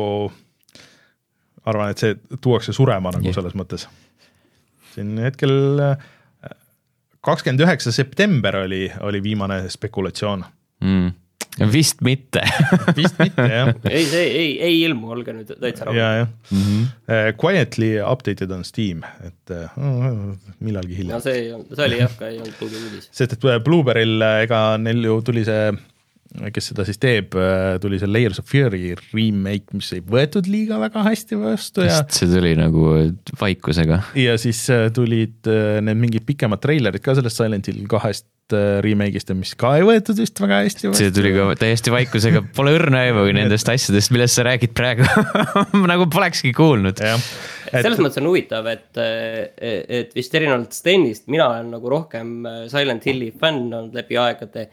arvan, et see tuuakse surema nagu yeah. selles mõttes. Siin hetkel... kakskümmend üheksa september oli, oli viimane spekulatsioon. Mm. Vist mitte. Vist mitte, jah. ei, see ei, ei ilmu, olge nüüd täitsa rahu. Ja, jah. Mm-hmm. Uh, quietly updated on Steam, et uh, millalgi hiljem. No see, see oli jah, ka ei olnud mingi uudis. Sest, et Blueberry'l ega neil ju tuli see, kes seda siis teeb, tuli see Layers of Fury remake, mis ei võetud liiga väga hästi vastu. Ja... see tuli nagu vaikusega. Ja siis tulid need mingid pikemad trailerid ka sellest Silent Hill kahest remake'ist, mis ka ei võetud vist väga hästi vastu. See tuli ka täiesti vaikusega, pole õrna aimu nendest asjadest, millest sa räägid praegu. nagu polekski kuulnud. Ja, et... Selles mõttes on huvitav, et, et vist erinevalt Stenist, mina olen nagu rohkem Silent Hilli fänn olnud läbi aegade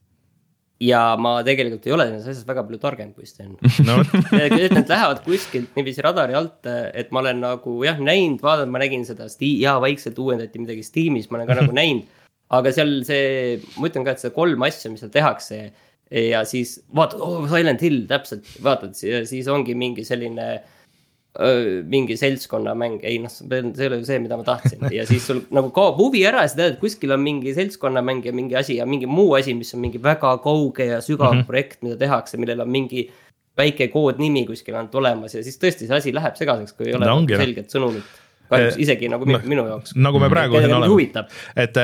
ja ma tegelikult ei ole nendes asjades väga palju targem kui Sten. No. et need lähevad kuskilt niiviisi radari alt, et ma olen nagu jah näinud, vaadanud, ma nägin seda Steam, ja vaikselt uuendati midagi Steamis, ma olen ka nagu näinud, aga seal see, ma ütlen ka, et see kolm asja, mis seal tehakse ja siis vaatad, oh, Silent Hill, täpselt, vaatad, siis ongi mingi selline öö, mingi seltskonna mäng, ei noh, see ei ole ju see, mida ma tahtsin ja siis sul nagu kaob huvi ära ja sa tead, et kuskil on mingi seltskonna mäng ja mingi asi ja mingi muu asi, mis on mingi väga kauge ja sügav mm -hmm. projekt, mida tehakse, millel on mingi väike koodnimi kuskil on tulemas ja siis tõesti see asi läheb segaseks, kui ei ole no, selget sõnumit. Kahjuks isegi nagu minu, minu jaoks. Nagu me praegu siin oleme. Et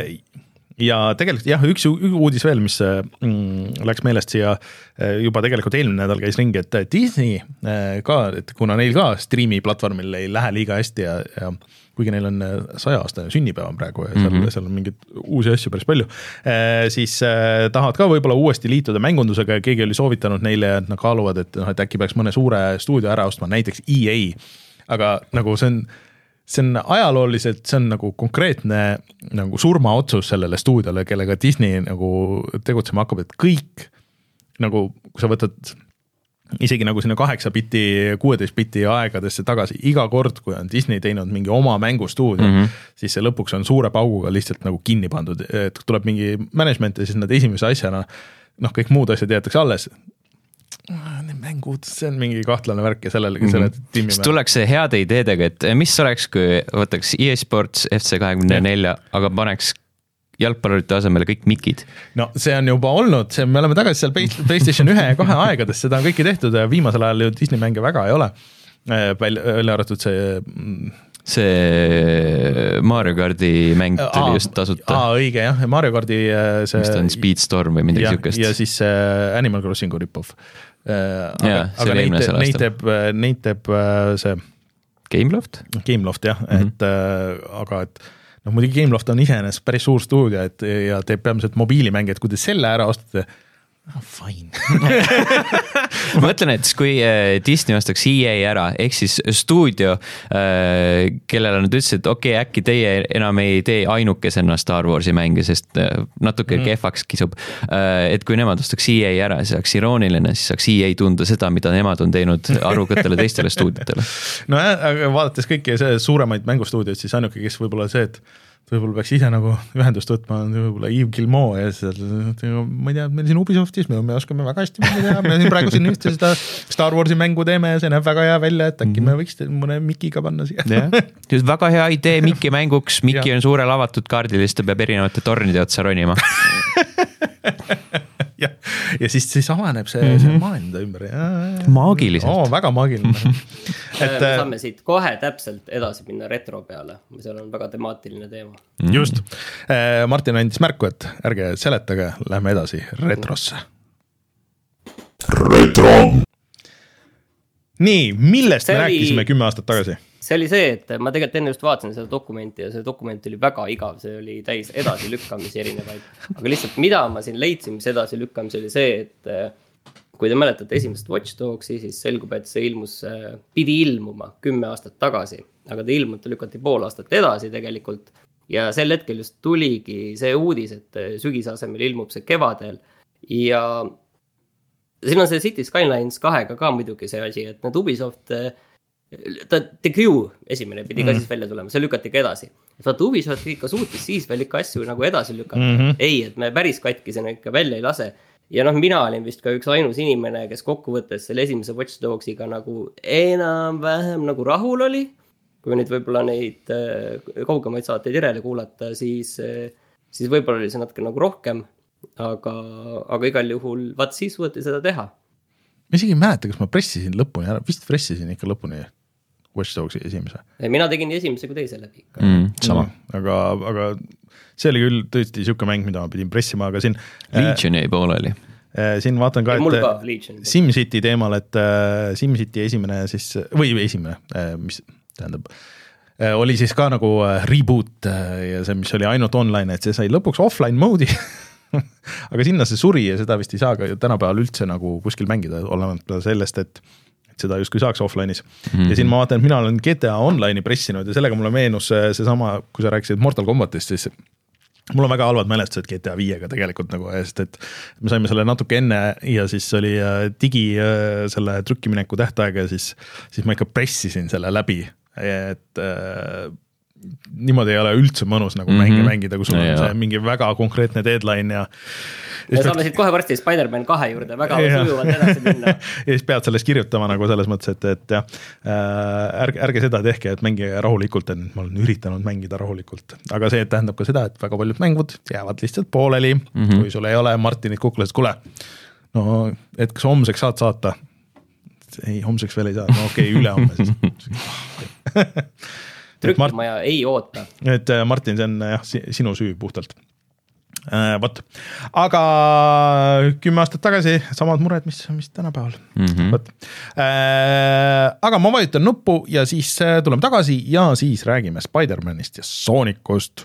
ja tegelikult jah, üks uudis veel, mis mm, läks meelest siia juba tegelikult eelmine nädal käis ringi, et Disney ka, et kuna neil ka streami platvormil ei lähe liiga hästi ja, ja kuigi neil on saja aastane sünnipäeva praegu ja seal, mm -hmm. seal on mingeid uusi asju päris palju, siis tahavad ka võib-olla uuesti liituda mängundusega ja keegi oli soovitanud neile, et nad kaaluvad, et, no, et äkki peaks mõne suure stuudio ära ostma, näiteks E A, aga nagu see on see on ajalooliselt, see on nagu konkreetne nagu surmaotsus sellele stuudiole, kellega Disney nagu tegutsema hakkab, et kõik nagu, kui sa võtad isegi nagu sinna kaheksa biti, kuueteist biti aegadesse tagasi, iga kord, kui on Disney teinud mingi oma mängustuudio, mm -hmm. siis see lõpuks on suure pauguga lihtsalt nagu kinni pandud, et tuleb mingi management ja siis nad esimese asjana, noh, kõik muud asjad jäetakse alles. Need mängud, see on mingi kahtlane värk ja sellele mm -hmm. selle tiimi siis tullakse heade ideedega, et mis oleks, kui võtaks E A Sports F C kakskümmend neli, aga paneks jalgpallurite asemele kõik mikid? No see on juba olnud, see, me oleme tagasi seal PlayStation ühe ja kahe aegades, seda on kõiki tehtud ja viimasel ajal ju Disney mänge väga ei ole. Välja arvatud see... see Mario Karti mäng tuli aa, just tasuta. Aa, õige jah, Mario Karti see... mis ta on Speedstorm või midagi siukest. Ja siis Animal Crossingu rip-off. Aga, ja, aga neid, neid, teeb, neid teeb see Gameloft? Gameloft jah, mm -hmm. et aga et noh, muidugi Gameloft on iseenesest päris suur stuudio, et ja teeb peamiselt mobiilimänge, et kui te selle ära ostate, oh, fine. Ma mõtlen, et kui Disney ostaks E A ära, ehk siis stuudio, kellele nad ütlesid, et okei, okay, äkki teie enam ei tee ainukesena Star Warsi mänge, sest natuke mm. kehvaks kisub. Et kui nemad ostaks E A ära, siis saaks irooniline, siis saaks E A tunda seda, mida nemad on teinud arukatele teistele stuudiotele. No aga vaadates kõiki suuremaid mängustuudioid, siis ainuke, kes võib-olla see, et võib-olla peaks ise nagu ühendust võtma, võib-olla Yves Guillemot ja seal, ma ei tea, meil siin Ubisoftis, me, me oskame väga hästi mängu teha, me siin praegu siin ühte seda Star Warsi mängu teeme ja see näeb väga hea välja, et äkki me võiks mõne Mikiga panna siia. Yeah. Väga hea idee Miki mänguks, Miki on suurel avatud kaardil, ta peab erinevate tornide otsa ronima. ja, ja siis, siis avaneb see, mm-hmm. see maailm ümber. Maagiliselt. Oo, väga maagiline. et, me saame siit kohe täpselt edasi minna retro peale, seal on väga temaatiline teema. Mm-hmm. Just. Martin andis märku, et ärge seletage, lähme edasi retrosse. Retro! Nii, millest see me oli... rääkisime kümme aastat tagasi? See oli see, et ma tegelikult enne just vaatasin seda dokumenti ja see dokument oli väga igav, see oli täis edasi lükkamisi erinevaid. Aga lihtsalt mida ma siin leidsin, mis edasi lükkamisi oli see, et kui te mäletate esimest Watch Dogsi, siis selgub, et see ilmus, pidi ilmuma kümme aastat tagasi, aga ta ilmut lükati pool aastat edasi tegelikult ja sel hetkel just tuligi see uudis, et sügise asemel ilmub see kevadel ja siin on see City Skylines kahega ka muidugi see asi, et need Ubisoft ta The Crew esimene pidi ka mm. siis välja tulema, see lükati ka edasi. Et vaata Ubisoft ikka suutis siis veel ikka asju nagu edasi lükata. Mm-hmm. Ei, et me päris katkisena ikka välja ei lase. Ja noh, mina olin vist ka üks ainus inimene, kes kokkuvõttes selle esimese Watch Dogsiga nagu enam-vähem nagu rahul oli. Kui nüüd võib-olla neid kaugemaid saateid järele kuulata, siis, siis võib-olla oli see natuke nagu rohkem, aga, aga igal juhul vaat siis võeti seda teha. Ma isegi ei mäleta, kas ma pressisin lõpuni ära, vist pressisin ikka lõpuni Watch Dogsi esimese. Mina tegin esimese kui teise läbi. Mm, sama, mm. aga, aga see oli küll tõesti siuke mäng, mida ma pidin pressima, aga siin Legion jäi pooleli. Siin vaatan ka, et SimCity teemal, et SimCity esimene siis, või esimene, mis tähendab, oli siis ka nagu reboot ja see, mis oli ainult online, et see sai lõpuks offline mode'i aga sinna see suri ja seda vist ei saa ka tänapäeval üldse nagu kuskil mängida, olemata sellest, et et seda justkui saaks offline'is. Mm-hmm. Ja siin ma vaatan, et mina olen G T A Online'i pressinud ja sellega mulle meenus see sama, kui sa rääkisid Mortal Kombatist, siis mul on väga halvad mälestused G T A viiega tegelikult nagu, sest et me saime selle natuke enne ja siis oli digi selle trükkimineku tähtaega ja siis, siis ma ikka pressisin selle läbi, et niimoodi ei ole üldse mõnus nagu mm-hmm. mänge mängida, kui sul on see mingi väga konkreetne deadline ja me saame siit kohe varsti Spider-Man kahe juurde väga sujuvalt edasi minna. ja siis pead sellest kirjutama nagu selles mõttes, et, et jah, ärge, ärge seda tehke, et mängige rahulikult, et ma olen üritanud mängida rahulikult. Aga see tähendab ka seda, et väga paljud mängud jäävad lihtsalt pooleli, mm-hmm. kui sul ei ole Martinit kuklas, kuule, no et kas homseks saad saata? Ei, homseks veel ei saa, no okei, okay, üle homme siis. Trükkimaja Mart... ei oota. Et Martin, see on jah, sinu süü puhtalt. Äh, võt. Aga kümme aastat tagasi samad mured, mis, mis tänapäeval. Mm-hmm. Võt. Äh, aga ma vajutan nuppu ja siis tuleme tagasi ja siis räägime Spider-Manist ja Sonicust.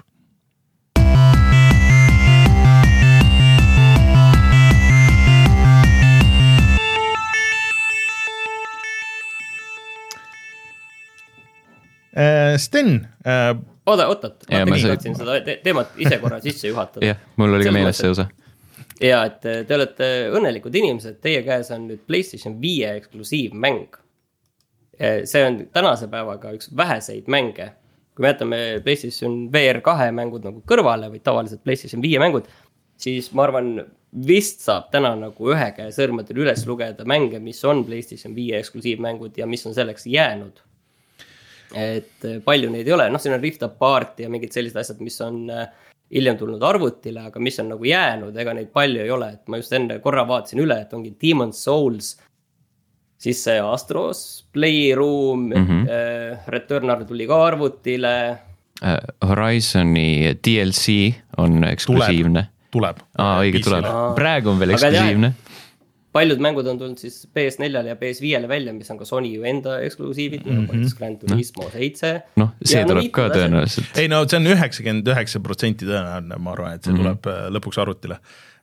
Sten. Oda, otot. Ma nii katsin seda te- teemat ise korra sisse juhatada. Jah, mul oli ka meeles see osa. Ja, et te olete õnnelikud inimesed, teie käes on nüüd PlayStation viie eksklusiivmäng. See on tänase päevaga üks väheseid mänge. Kui me jätame PlayStation V R kahe mängud nagu kõrvale või tavaliselt PlayStation viie mängud, siis ma arvan, vist saab täna nagu ühe käe sõrmedel üles lugeda mänge, mis on PlayStation viie eksklusiivmängud ja mis on selleks jäänud. Et palju neid ei ole, noh siin on Rift Apart ja mingid sellised asjad, mis on hiljem tulnud arvutile, aga mis on nagu jäänud, ega neid palju ei ole, et ma just enne korra vaatasin üle, et ongi Demon's Souls, siis see Astros Playroom, mm-hmm. äh, Returnal tuli ka arvutile. Uh, Horizoni D L C on eksklusiivne. Tuleb, tuleb. Aa, õige tuleb. Praegu on veel eksklusiivne. paljud mängud on tulnud siis P S neljale ja P S viiele välja, mis on ka Sony ju enda eksklusiivid, mm -hmm. nagu Gran Turismo seitse. Noh, see ja tuleb no, ka tõenäoliselt. Ei no see on üheksakümmend üheksa protsenti tõenäoline, ma arvan, et see mm -hmm. tuleb lõpuks arvutile.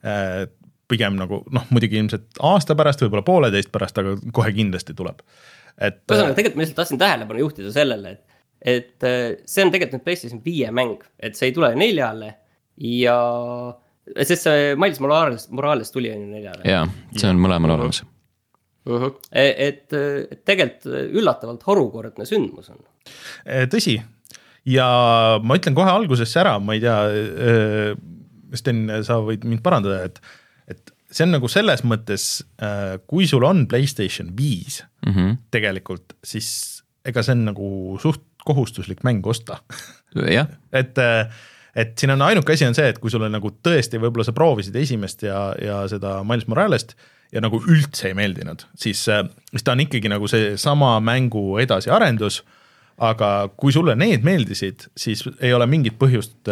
Pigem nagu, noh, muidugi ilmselt aasta pärast, võib-olla pooleteist pärast, aga kohe kindlasti tuleb. Et, Põsana, tegelikult ma lihtsalt tahtsin tähelepanu juhtida sellele, et, et see on tegelikult nüüd PlayStation viie mäng, et see ei tule neljale ja sest see Miles Morales, Morales tuli on ju neljale. Jaa, see on mõlemal uh -huh. olemas. Uh -huh. et, et tegelikult üllatavalt harukordne sündmus on. Tõsi, ja ma ütlen kohe algusesse ära, ma ei tea, Sten, sa võid mind parandada, et et see on nagu selles mõttes, kui sul on PlayStation viis mm -hmm. tegelikult, siis ega see on nagu suht kohustuslik mäng osta. Jah. et, et siin on ainuke asi on see, et kui sulle nagu tõesti võib-olla sa proovisid esimest ja, ja seda Miles Moralest ja nagu üldse ei meeldinud, siis, siis ta on ikkagi nagu see sama mängu edasiarendus, aga kui sulle need meeldisid, siis ei ole mingit põhjust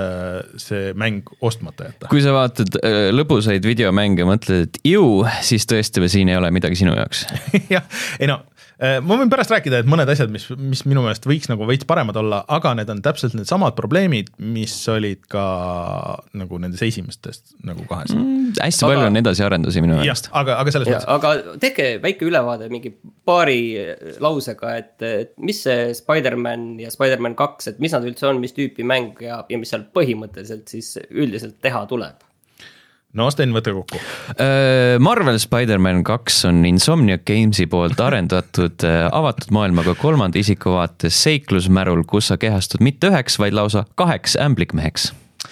see mäng ostmata jätta. Kui sa vaatad lõbusaid videomänge ja mõtled, et ju, siis tõesti siin ei ole midagi sinu jaoks. jah, ei no, ma võin pärast rääkida, et mõned asjad, mis, mis minu meelest võiks nagu veits paremad olla, aga need on täpselt need samad probleemid, mis olid ka nagu nendes esimestest nagu kahes. Mm, hästi aga, palju on edasi arendusi minu meelest. Aga, aga selles ja, mõttes. Aga tehke väike ülevaade mingi paari lausega, et, et mis see Spider-Man ja Spider-Man kaks, et mis nad üldse on, mis tüüpi mäng ja, ja mis seal põhimõtteliselt siis üldiselt teha tuleb. No Sten, võtta kokku. Marvel Spider-Man kaks on Insomniac Gamesi poolt arendatud avatud maailmaga kolmanda isiku vaates seiklusmärul, kus sa kehastud mitte üheks, vaid lausa kaheks ämblikmeheks.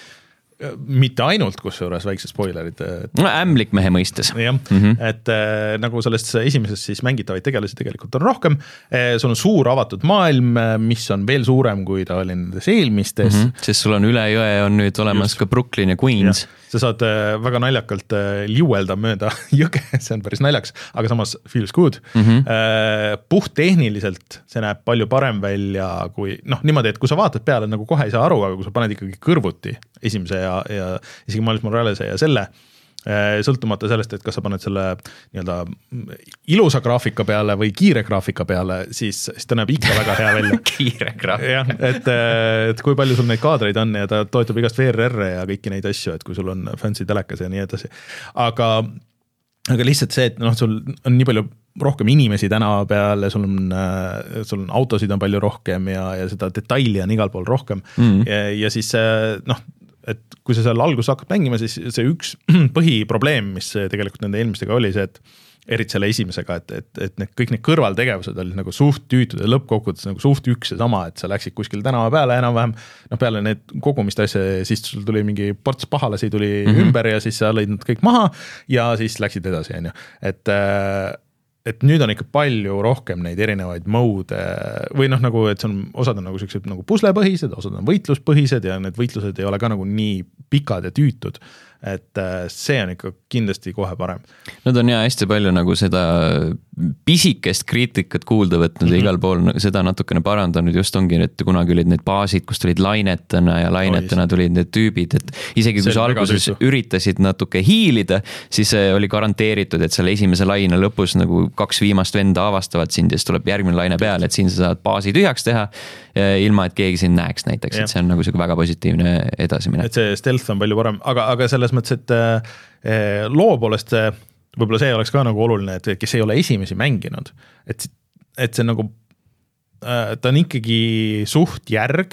Mitte ainult, kus juures väikse spoilerid. No ämblikmehe mõistes. Jah, mm -hmm. et äh, nagu sellest esimeses siis mängitavaid tegelasi tegelikult on rohkem. Äh, sul on suur avatud maailm, mis on veel suurem, kui ta oli nendes eelmistes. Mm -hmm. Sest sul on üle jõe on nüüd olemas Just. ka Brooklyn ja Queens. Ja. Sa saad äh, väga naljakalt äh, liuelda mööda jõge, see on päris naljaks, aga samas feels good. Mm -hmm. äh, puht tehniliselt see näeb palju parem välja kui, noh, niimoodi, et kui sa vaatad peale, nagu kohe ei saa aru, aga kui sa paned ikkagi kõrvuti esimese ja, ja isegi Miles Moralese ja selle, sõltumata sellest, et kas sa paned selle nii-öelda ilusa graafika peale või kiire graafika peale, siis, siis ta näeb ikka väga hea välja. Kiire graafika. jah, et, et kui palju sul neid kaadreid on ja ta toetab igast V R R-e ja kõiki neid asju, et kui sul on fancy telekas ja nii edasi. Aga, aga lihtsalt see, et noh, sul on nii palju rohkem inimesi tänava peal ja sul on, sul on autosid on palju rohkem ja, ja seda detaili on igal pool rohkem mm. ja, ja siis noh, et kui sa seal alguses hakkad mängima, siis see üks põhiprobleem, mis tegelikult nende eelmistega oli see, et eriti selle esimesega, et, et, et need, kõik need kõrvaltegevused olid nagu suht tüütud ja lõppkokkuvõttes nagu suht üks ja sama, et sa läksid kuskil tänava peale enam-vähem, noh peale need kogumist asja, siis sul tuli mingi ports pahalasi tuli mm -hmm. ümber ja siis sa lõid nad kõik maha ja siis läksid edasi, on ju, et et nüüd on ikka palju rohkem neid erinevaid mode või noh, nagu, et see on, osad on nagu sellised nagu puslepõhised, osad on võitluspõhised ja need võitlused ei ole ka nagu nii pikad ja tüütud, et see on ikka kindlasti kohe parem. Nad on ja hästi palju nagu seda pisikest kriitikat kuulda võtnud ja mm -hmm. igal pool seda natukene parandanud, just ongi, et kunagi olid need baasid, kus tulid lainetena ja lainetena oh, tulid need tüübid, et isegi kui sa alguses üritasid natuke hiilida, siis oli garanteeritud, et selle esimese laine lõpus nagu kaks viimast venda avastavad sind ja siis tuleb järgmine laine peale, et siin sa saad baasi tühjaks teha, ilma et keegi sind näeks näiteks, et see on nagu see väga positiivne edasimine. Et see stealth on palju parem, aga, aga selles mõttes, et äh, loo poolest see, võib-olla see oleks ka nagu oluline, et kes ei ole esimesi mänginud, et, et see nagu, äh, ta on ikkagi suht järg,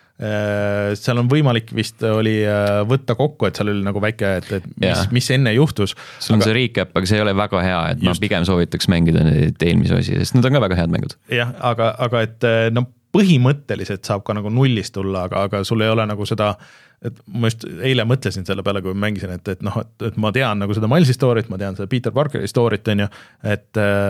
äh, seal on võimalik vist oli äh, võtta kokku, et seal oli nagu väike, et, et mis, mis enne juhtus. sul on aga, see recap, aga see ei ole väga hea, et just. Ma pigem soovitaks mängida neid eelmise osi, sest need on ka väga head mängud. jah, aga, aga et no põhimõtteliselt saab ka nagu nullist tulla, aga, aga sul ei ole nagu seda, et ma just eile mõtlesin selle peale, kui ma mängisin, et, et noh, et, et ma tean nagu seda Milesi story't, ma tean seda Peter Parkeri story't, on ju, et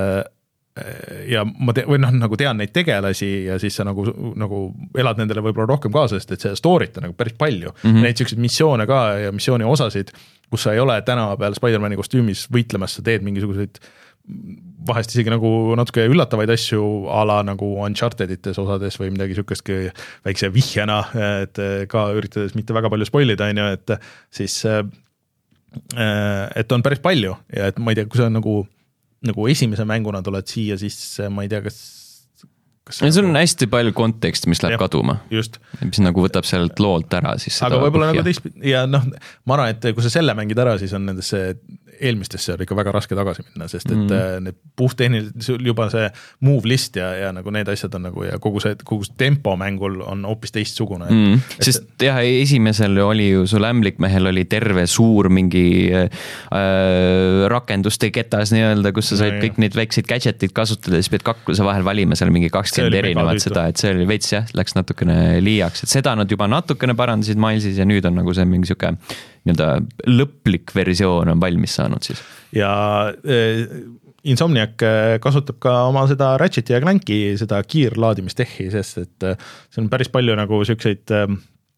ja ma te, või noh, nagu tean neid tegelasi ja siis sa nagu, nagu elad nendele võib-olla rohkem kaasa, sest et seda story't on nagu päris palju. Mm -hmm. Neid selliseid missioone ka ja missiooni osasid, kus sa ei ole tänava peal Spider-Mani kostüümis võitlemas, sa teed mingisuguseid vahest isegi nagu natuke üllatavaid asju a la nagu Unchartedites osades või midagi sükestki väikse vihjena, et ka üritades mitte väga palju spoilida, on ju, et siis et on päris palju ja et ma ei tea, kui sa nagu, nagu esimese mänguna tuled siia, siis ma ei tea, kas Kas see on nagu... hästi palju konteksti, mis läheb ja, kaduma. Just. Mis nagu võtab sellelt loolt ära. Siis aga võib-olla nagu teist, ja noh, ma arvan, et kui sa selle mängid ära, siis on nendesse eelmistesse on ikka väga raske tagasi minna, sest et mm. need puhttehniliselt juba see move list ja, ja nagu need asjad on nagu ja kogu see, kogu see tempo mängul on hoopis teistsugune. Mm. Et, sest et... jah, esimesel oli ju sul ämblikmehel oli terve suur mingi äh, rakenduste ketas nii-öelda, kus sa said no, kõik neid väikseid gadgetid kasutada, siis pead kakluse vahel valima seal mingi kakskümmend erinevat seda, et see oli veits jah, läks natukene liiaks, et seda nad juba natukene parandasid Milesis ja nüüd on nagu see mingi siuke nii-öelda lõplik versioon on valmis saanud siis. Ja äh, Insomniac kasutab ka oma seda Ratcheti ja Clanki seda kiirlaadimistehi, sest et äh, see on päris palju nagu siukseid äh,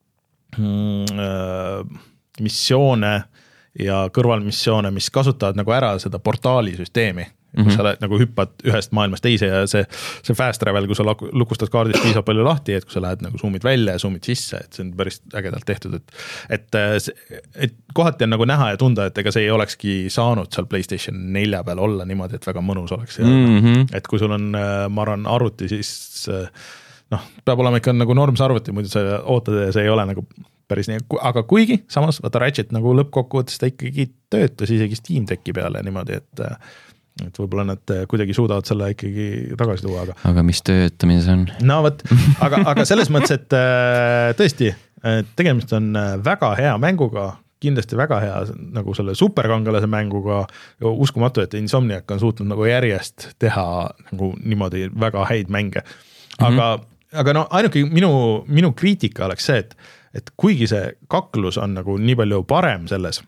äh, missioone ja kõrvalmissioone, mis kasutavad nagu ära seda portaalisüsteemi. kus mm-hmm. sa lähed, nagu hüppad ühest maailmast teise ja see, see fast travel, kui sa lukustad kaardist piisab palju lahti, et kui sa lähed nagu zoomid välja ja zoomid sisse, et see on päris ägedalt tehtud, et, et, et kohati on nagu näha ja tunda, et ega see ei olekski saanud seal PlayStation nelja peal olla niimoodi, et väga mõnus oleks. Ja, mm-hmm. Et kui sul on, ma arvan, arvuti, siis noh, peab olema ikka nagu normse arvuti, muidu sa ootad ja see ei ole nagu päris nii, aga kuigi samas vaata Ratchet nagu lõppkokkuvõttes ta ikkagi töötas isegi Steam Decki peale niimoodi, et et võib-olla nad kuidagi suudavad selle ikkagi tagasi tuua, aga aga mis töötamise on? No võt, aga, aga selles mõttes, et tõesti, tegemist on väga hea mänguga, kindlasti väga hea nagu selle superkangelase mänguga, uskumatu, et Insomniac on suutnud nagu järjest teha nagu niimoodi väga häid mänge, aga mm-hmm. aga no ainuke minu, minu kriitika oleks see, et, et kuigi see kaklus on nagu nii palju parem selles,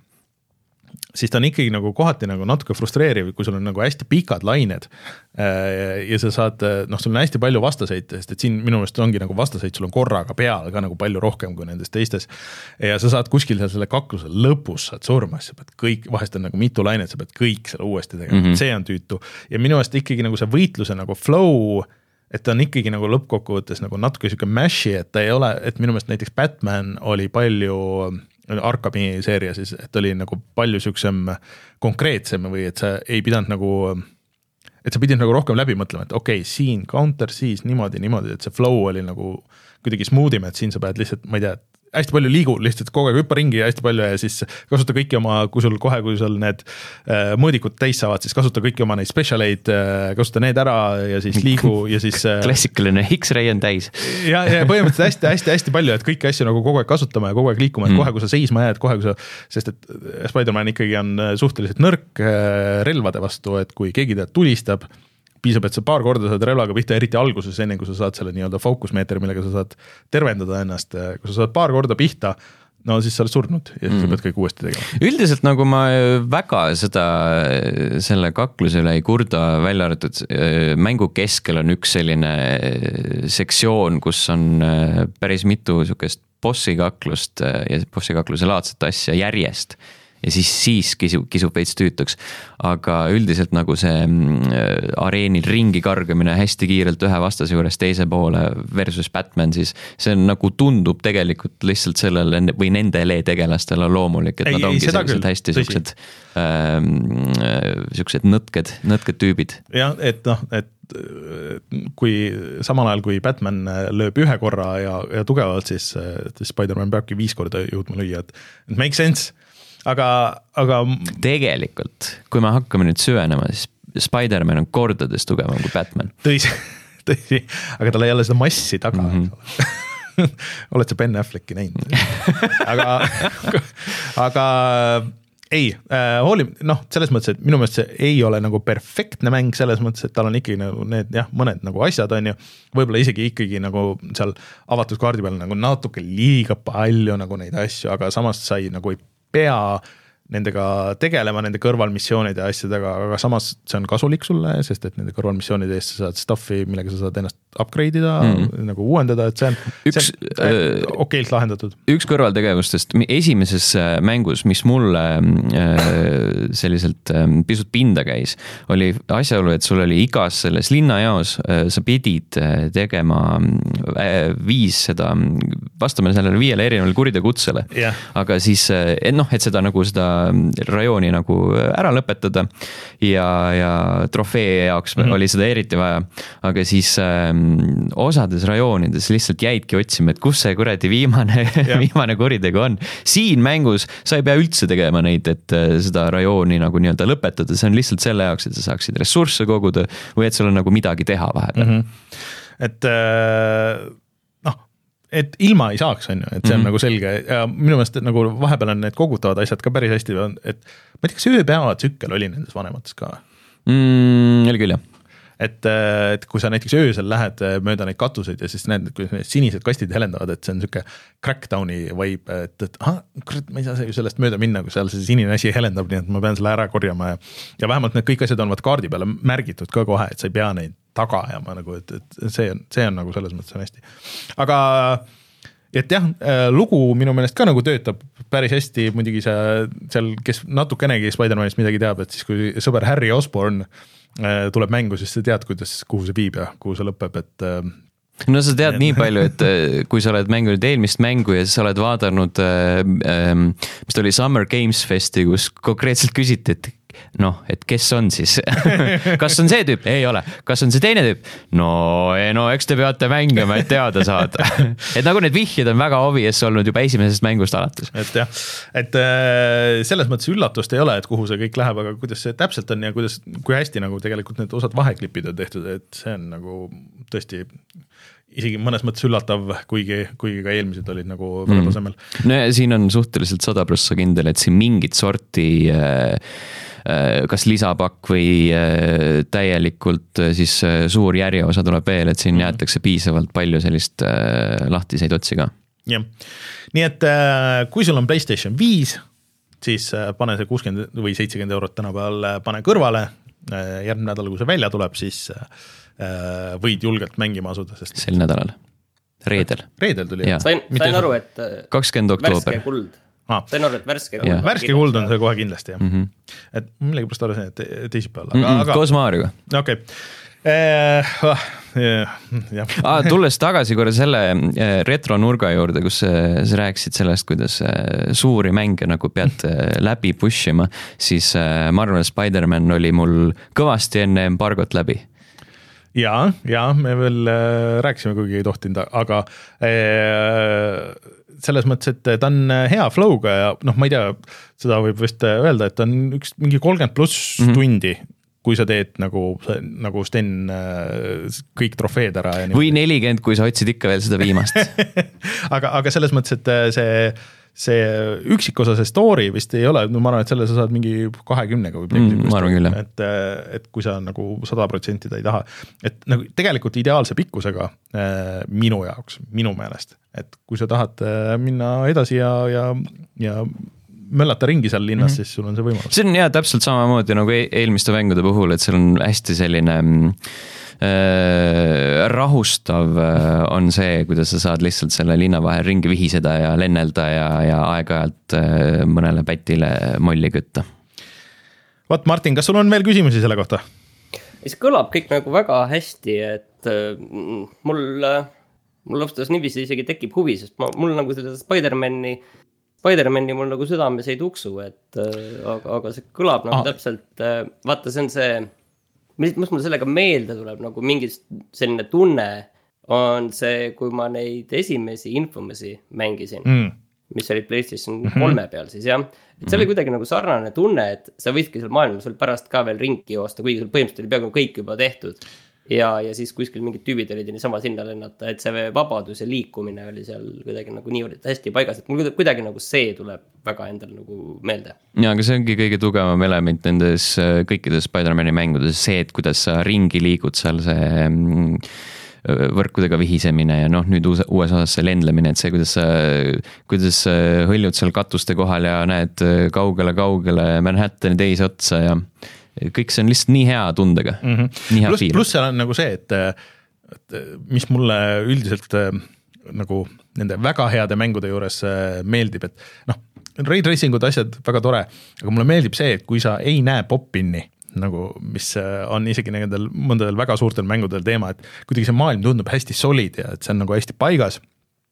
siis ta on ikkagi nagu kohati nagu natuke frustreeriv, kui sul on nagu hästi pikad lained ja sa saad, noh, sul on hästi palju vastaseid, sest et siin minu meelest ongi nagu vastaseid, sul on korraga peal ka nagu palju rohkem kui nendes teistes ja sa saad kuskil seal selle kakluse lõpus saad surma, sa pead kõik, vahest on nagu mitu lainet, sa pead kõik selle uuesti tegema, mm-hmm. see on tüütu ja minu meelest ikkagi nagu see võitluse nagu flow, et ta on ikkagi nagu lõppkokkuvõttes nagu natuke siuke mashi, et ta ei ole, et minu meelest näiteks Batman oli palju Arkami seeria siis, et oli nagu palju siuksem konkreetsem või et sa ei pidanud nagu, et sa pidid nagu rohkem läbi mõtlema, et okei, okay, siin counter, siis niimoodi, niimoodi, et see flow oli nagu kuidagi smoothim, et siin sa pead lihtsalt, ma ei tea, hästi palju liigu, lihtsalt kogu aeg hüppa ringi ja hästi palju ja siis kasuta kõiki oma, kui sul kohe, kui sul need äh, mõõdikud täis saavad, siis kasuta kõiki oma neid specialeid, äh, kasuta need ära ja siis liigu ja siis äh, klassikaline X-ray on täis. ja, ja põhimõtteliselt hästi, hästi, hästi palju, et kõiki asju nagu kogu aeg kasutama ja kogu aeg liikuma, et mm. kohe, kui sa seisma jääd, kohe, kui sa, sest et Spider-Man ikkagi on suhteliselt nõrk äh, relvade vastu, et kui keegi tead tulistab, piisab, et sa paar korda saad relvaga pihta, eriti alguses, enne kui sa saad selle nii-öelda fookusmeetri, millega sa saad tervendada ennast, kui sa saad paar korda pihta, no siis sa oled surnud ja siis mm. sa pead kõik uuesti tegema. Üldiselt nagu ma väga seda, selle kakluse üle ei kurda välja arvatud, mängu keskel on üks selline sektsioon, kus on päris mitu sukest bossi kaklust ja bossi kakluse laadset asja järjest. Ja siis, siis kisub, kisub veits tüütuks, aga üldiselt nagu see areenil ringi kargamine hästi kiirelt ühe vastase juures teise poole versus Batman, siis see on nagu tundub tegelikult lihtsalt sellele või nendele tegelastele loomulik, et ei, nad ongi sellised hästi siuksed ähm, siuksed nõtked, nõtked tüübid. jah, et noh, et kui samal ajal, kui Batman lööb ühe korra ja, ja tugevalt, siis, siis Spider-Man peabki viis korda jõudma lüüa, et make sense. Aga, aga tegelikult, kui me hakkame nüüd süvenema, siis Spider-Man on kordades tugevam kui Batman. Tõsi, tõsi, aga tal ei ole seda massi taga. Mm-hmm. Oled sa Ben Afflecki näinud? aga, aga ei, äh, hooli, noh, selles mõttes, et minu meelest see ei ole nagu perfektne mäng, selles mõttes, et tal on ikkagi nagu need, jah, mõned nagu asjad on ju, võib-olla isegi ikkagi nagu seal avatud kaardi peal nagu natuke liiga palju nagu neid asju, aga samas sai nagu ei pea nendega tegelema, nende kõrvalmissioonide ja asjadega, aga samas see on kasulik sulle, sest et nende kõrvalmissioonide eest sa saad stuffi, millega sa saad ennast upgrade'ida, mm. nagu uuendada, et see on, üks, see on äh, okeilt lahendatud. Üks kõrvaltegevustest esimeses mängus, mis mulle äh, selliselt äh, pisut pinda käis, oli asjaolu, et sul oli igas selles linnajaos, äh, sa pidid tegema äh, viis seda vastame sellele viiele erinevale kuriteokutsele yeah., aga siis noh, et seda nagu seda rajooni nagu ära lõpetada ja, ja trofee jaoks mm -hmm. oli seda eriti vaja, aga siis ähm, osades rajoonides lihtsalt jäidki otsima, et kus see kuradi viimane, yeah. viimane kuritegu on. Siin mängus sa ei pea üldse tegema neid, et seda rajooni nagu nii-öelda lõpetada, see on lihtsalt selle jaoks, et sa saaksid ressursse koguda või et sul on nagu midagi teha vahepeal mm. -hmm. et noh, et ilma ei saaks, on ju, et see on mm -hmm. nagu selge ja minu meelest nagu vahepeal on need kogutavad asjad ka päris hästi, et ma ei tea, kas ööpäevatsükkel oli nendes vanemates ka? Mm, oli küll, jah. Et, et kui sa näiteks öösel lähed mööda neid katuseid ja siis näed, kui need sinised kastid helendavad, et see on siuke crackdowni vibe, et, et aha, kurat, ma ei saa sellest mööda minna, kui seal see sinine asi helendab, nii et ma pean selle ära korjama ja, ja vähemalt need kõik asjad on vaat kaardi peale märgitud ka kohe, et sa ei pea neid taga ajama nagu, et, et see on, see on nagu selles mõttes on hästi. Aga et jah, lugu minu meelest ka nagu töötab päris hästi, muidugi see seal, kes natukenegi Spider-Manist midagi teab, et siis kui sõber Harry Osborn tuleb mängu, siis sa tead, kuidas, kuhu see viib ja kuhu see lõpeb, et no sa tead nii palju, et kui sa oled mängunud eelmist mängu ja siis sa oled vaadanud mis ta oli Summer Games Festi, kus konkreetselt küsiti, et noh, et kes on siis kas on see tüüp? Ei ole. Kas on see teine tüüp? No, no eks te peate mängima, et teada saada et nagu need vihjed on väga obvious olnud juba esimesest mängust alates. Et jah, et selles mõttes üllatust ei ole, et kuhu see kõik läheb, aga kuidas see täpselt on ja kuidas, kui hästi nagu tegelikult need osad vaheklipid on tehtud, et see on nagu tõesti isegi mõnes mõttes üllatav, kuigi, kuigi ka eelmised olid nagu väga tasemel. Mm. No ja siin on suhteliselt sada prossa kindel, et siin mingit sorti äh, kas lisapakk või täielikult siis suur järjeosa tuleb veel, et siin jäetakse piisavalt palju sellist lahtiseid otsi ka. Jah, nii et kui sul on PlayStation viis, siis pane see kuuskümmend või seitsekümmend eurot tänapäeval pane kõrvale, järgmine nädal, kui see välja tuleb, siis võid julgelt mängima asuda. Sest sel nädalal, reedel. Reedel tuli. Sain, sain aru, et kakskümmend oktoober. Värske kuld. Ah. Sain aru, et värske kuld. Värske kuld on see kohe kindlasti, jah. Mm -hmm. Et millegi pärast arvasin, et teisipäeval. Mm -hmm. aga... Koos Maariga. Okei. Okay. Eh, ah, ah, tulles tagasi korra selle retronurga juurde, kus sa rääkisid sellest, kuidas suuri mänge nagu pead läbi pushima, siis Marvel Spider-Man oli mul kõvasti enne embargot läbi. Ja, ja me veel rääkisime, kuigi ei tohtinud, aga eh, selles mõttes, et ta on hea flow'ga ja noh, ma ei tea, seda võib vist öelda, et ta on üks mingi kolmkümmend pluss mm -hmm. tundi, kui sa teed nagu, nagu Sten kõik trofeed ära. Ja või nelikümmend, kui sa otsid ikka veel seda viimast aga, aga selles mõttes, et see see üksikosa, see story vist ei ole, no ma arvan, et selle sa saad mingi kahekümnega või mm, ma arvan küll, jah. Et, et kui sa nagu sada protsenti ta ei taha, et nagu tegelikult ideaalse pikkusega äh, minu jaoks, minu meelest, et kui sa tahad äh, minna edasi ja, ja, ja möllata ringi seal linnas, mm -hmm. siis sul on see võimalus. See on jah, täpselt samamoodi nagu eelmiste mängude puhul, et seal on hästi selline Äh, rahustav on see, kuidas sa saad lihtsalt selle linna vahel ringi vihiseda ja lennelda ja, ja aeg-ajalt äh, mõnele pätile molli kütta. Vot Martin, kas sul on veel küsimusi selle kohta? See kõlab kõik nagu väga hästi, et äh, mul, äh, mul lõpstas niiviisi isegi tekib huvi, sest ma, mul nagu seda Spider-Mani Spider-Mani mul nagu südames ei tuksu, et äh, aga, aga see kõlab nagu ah. täpselt äh, vaata, see on see mis mul sellega meelde tuleb, nagu mingi selline tunne on see, kui ma neid esimesi Infomasi mängisin, mm. mis olid PlayStation kolme peal siis, jah. Et see oli kuidagi nagu sarnane tunne, et sa võidki seal maailmas sul pärast ka veel ringi joosta, kuigi sul põhimõtteliselt oli peaaegu kõik juba tehtud. Ja, ja siis kuskil mingid tüübid olid ja niisama sinna lennata, et see vabadus ja liikumine oli seal kuidagi nagu nii hästi paigas, et mul kuidagi nagu see tuleb väga endal nagu meelde. Ja, aga see ongi kõige tugevam element nendes kõikides Spider-Mani mängudes, see, et kuidas sa ringi liigud seal see võrkudega vihisemine ja noh, nüüd uues, uues osas see lendlemine, et see, kuidas sa, kuidas hõljud seal katuste kohal ja näed kaugele-kaugele Manhattani teise otsa ja kõik see on lihtsalt nii hea tundega mm. -hmm. Nii hea plus, fiil. Plus seal on nagu see, et, et mis mulle üldiselt nagu nende väga heade mängude juures meeldib, et noh, ray tracingud asjad väga tore, aga mulle meeldib see, et kui sa ei näe pop-inni, nagu mis on isegi nendel mõndadel väga suurtel mängudel teema, et kuidagi see maailm tundub hästi solid ja et see on nagu hästi paigas.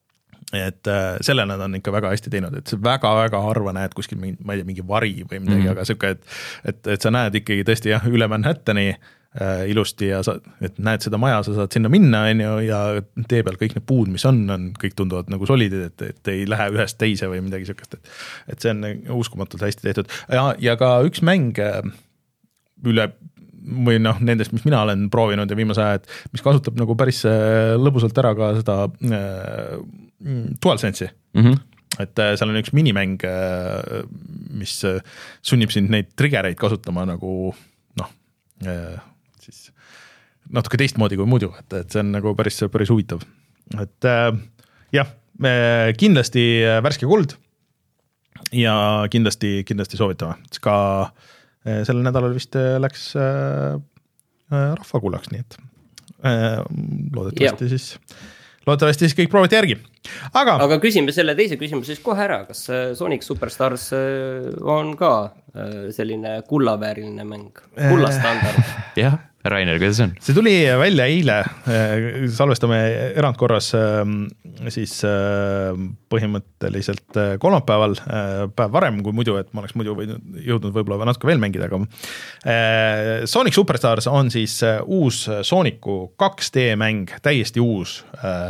et selle nad on ikka väga hästi teinud, et see väga-väga harva näed kuskil mingi, ma ei tea, mingi vari või midagi, mm-hmm. aga siuke, et, et, et sa näed ikkagi tõesti jah, üle Manhattani äh, ilusti ja sa, et näed seda maja, sa saad sinna minna, on ju, ja tee peal kõik need puud, mis on, on kõik tunduvad nagu solidid, et, et ei lähe ühest teise või midagi siukest, et, et see on uskumatult hästi tehtud. Ja, ja ka üks mäng üle või noh, nendest, mis mina olen proovinud ja viimase aja, et mis kasutab nagu päris lõbusalt ära ka seda äh, DualSense'i, mm-hmm. et äh, seal on üks minimäng, äh, mis äh, sunnib sind neid triggereid kasutama nagu noh, äh, siis natuke teistmoodi kui muidu, et, et see on nagu päris, päris huvitav. Et äh, jah, kindlasti värske kuld ja kindlasti, kindlasti soovitame, ka äh, sellel nädalal vist läks äh, rahvakuulaks, nii et äh, loodetavasti yeah. siis loodetavasti siis kõik prooviti järgi. Aga, aga küsime selle teise küsimuse siis kohe ära, kas Sonic Superstars on ka selline kullavääriline mäng, kullastandard? Jah, Rainer, kuidas on? See tuli välja eile, salvestame erandkorras siis põhimõtteliselt kolmapäeval, päev varem kui muidu, et ma oleks muidu võinud, jõudnud võib-olla natuke veel mängida, aga Sonic Superstars on siis uus Sonicu kaks D mäng, täiesti uus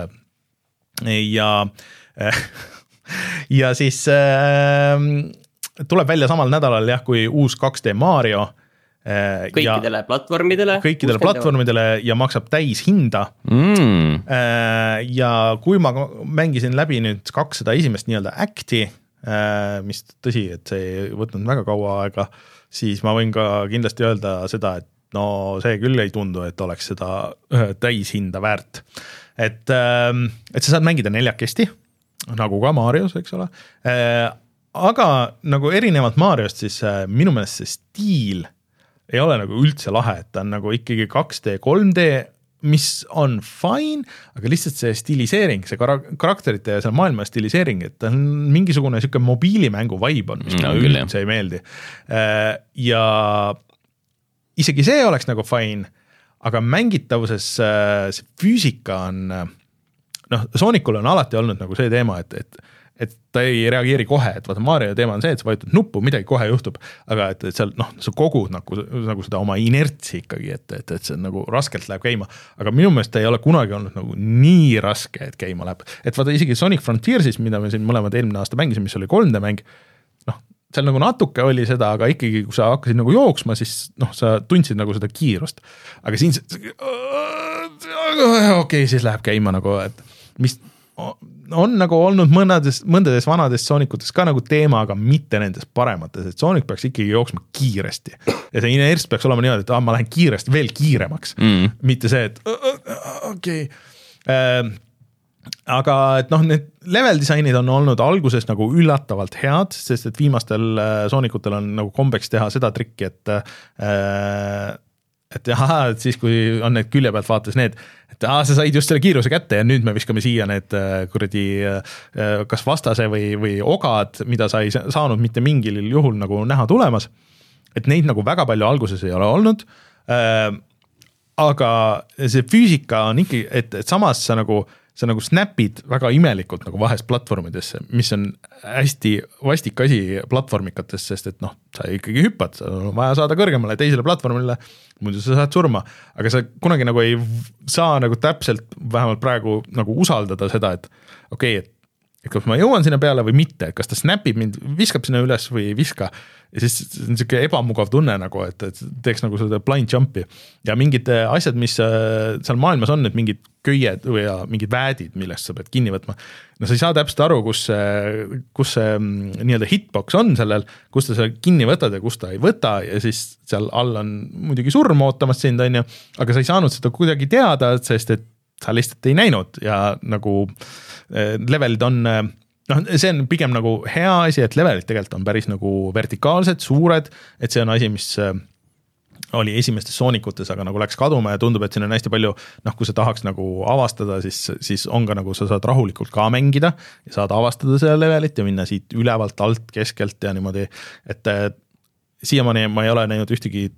ja ja siis tuleb välja samal nädalal jah, kui uus kaks D Mario kõikidele ja platvormidele kõikidele platvormidele ja maksab täis hinda mm. ja kui ma mängisin läbi nüüd kakssada esimest nii-öelda acti, mis tõsi, et see ei võtnud väga kaua aega, siis ma võin ka kindlasti öelda seda, et no see küll ei tundu, et oleks seda täis hinda väärt, et, et sa saad mängida neljakesti nagu ka Marios, eks ole, aga nagu erinevalt Mariost, siis minu meelest see stiil ei ole nagu üldse lahe, et ta on nagu ikkagi kaks D, kolm D, mis on fine, aga lihtsalt see stiliseering, see karakterite ja selle maailma stiliseering, et ta on mingisugune siuke mobiilimängu vibe on, mis no, mulle üldse ei meeldi. Ja isegi see oleks nagu fine, aga mängitavuses see füüsika on, noh, Sonicul on alati olnud nagu see teema, et, et et ta ei reageeri kohe, et vaata Mario teema on see, et sa vajutad nuppu, midagi kohe juhtub, aga et, et seal noh, sa kogud nagu, nagu seda oma inertsi ikkagi, et, et, et see nagu raskelt läheb käima, aga minu meelest ta ei ole kunagi olnud nagu nii raske, et käima läheb, et vaata isegi Sonic Frontiersis, mida me siin mõlemad eelmine aasta mängisime, mis oli kolm D mäng, noh, seal nagu natuke oli seda, aga ikkagi, kui sa hakkasid nagu jooksma, siis noh, sa tundsid nagu seda kiirust, aga siin see, okei, okay, siis läheb käima nagu, et mis on nagu olnud mõnades, mõndades vanades Sonicutes ka nagu teema, aga mitte nendes paremates, et Sonic peaks ikkagi jooksma kiiresti ja see inerts peaks olema niimoodi, et ah, ma lähen kiiresti veel kiiremaks, mm. mitte see, et okei okay. äh, aga et noh, need level disainid on olnud alguses nagu üllatavalt head, sest et viimastel Sonicutel on nagu kombeks teha seda trikki, et äh, et jah, et siis kui on need külje pealt vaates need, et ah, sa said just selle kiiruse kätte ja nüüd me viskame siia need kuradi kas vastase või, või ogad, mida sa ei saanud mitte mingil juhul nagu näha tulemas, et neid nagu väga palju alguses ei ole olnud, äh, aga see füüsika on ikkagi, et, et samas sa nagu sa nagu snapid väga imelikult nagu vahest platvormidesse, mis on hästi vastik asi platvormikates, sest et noh, sa ikkagi hüppad, sa on vaja saada kõrgemale teisele platvormile, muidu sa saad surma, aga sa kunagi nagu ei saa nagu täpselt vähemalt praegu nagu usaldada seda, et okei, okay, et et kas ma jõuan sinna peale või mitte, et kas ta snapib mind, viskab sinna üles või ei viska ja siis on niisugune ebamugav tunne nagu, et, et teeks nagu seda blind jumpi ja mingid asjad, mis seal maailmas on, et mingid köied või ja mingid väädid, millest sa pead kinni võtma, no sa ei saa täpselt aru, kus see, kus see nii-öelda hitbox on sellel, kus ta seal kinni võtad ja kus ta ei võta ja siis seal all on muidugi surm ootamas sind, on ju, aga sa ei saanud seda kuidagi teada, sest et sa lihtsalt ei näinud ja nagu levelid on, noh, see on pigem nagu hea asi, et levelid tegelikult on päris nagu vertikaalsed, suured, et see on asi, mis oli esimestes Sonicutes, aga nagu läks kaduma ja tundub, et siin on hästi palju, noh, kui sa tahaks nagu avastada, siis, siis on ka nagu sa saad rahulikult ka mängida ja saad avastada selle levelit ja minna siit ülevalt, alt, keskelt ja niimoodi, et siiamaani ma ei ole näinud ühtegi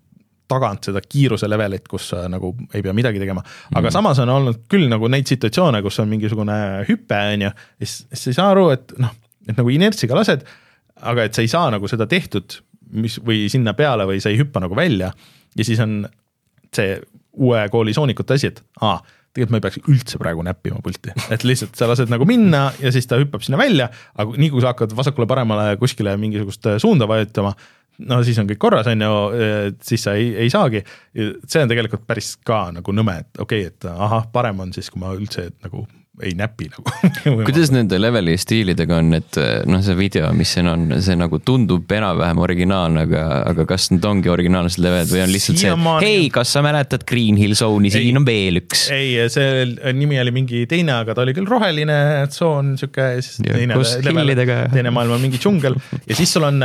tagant seda kiiruse levelit, kus nagu ei pea midagi tegema, aga mm. samas on olnud küll nagu neid situatsioone, kus on mingisugune hüpe, on ju, siis sa ei saa aru, et noh, et nagu inertsiga lased, aga et sa ei saa nagu seda tehtud mis, või sinna peale või sa ei hüppa nagu välja ja siis on see uue kooli soonikute asi, et aa, tegelikult ma ei peaks üldse praegu näppima pulti, et lihtsalt sa lased nagu minna ja siis ta hüppab sinna välja, aga nii kui sa hakkad vasakule paremale kuskile mingisugust suunda vajutama, no siis on kõik korras, on ju, siis sa ei, ei saagi. See on tegelikult päris ka nagu nõme, et okei, okay, et aha, parem on siis, kui ma üldse nagu ei näpi nagu. Kuidas nende leveli stiilidega on, et noh, see video, mis siin on, see nagu tundub enam-vähem originaalne, aga, aga kas need ongi originaalsed levelid või on lihtsalt see, et hei, kas sa mäletad Green Hill Zone'i, siin on veel üks? Ei, see nimi oli mingi teine, aga ta oli küll roheline tsoon, siuke, teine, level, teine maailm on mingi džungel ja siis sul on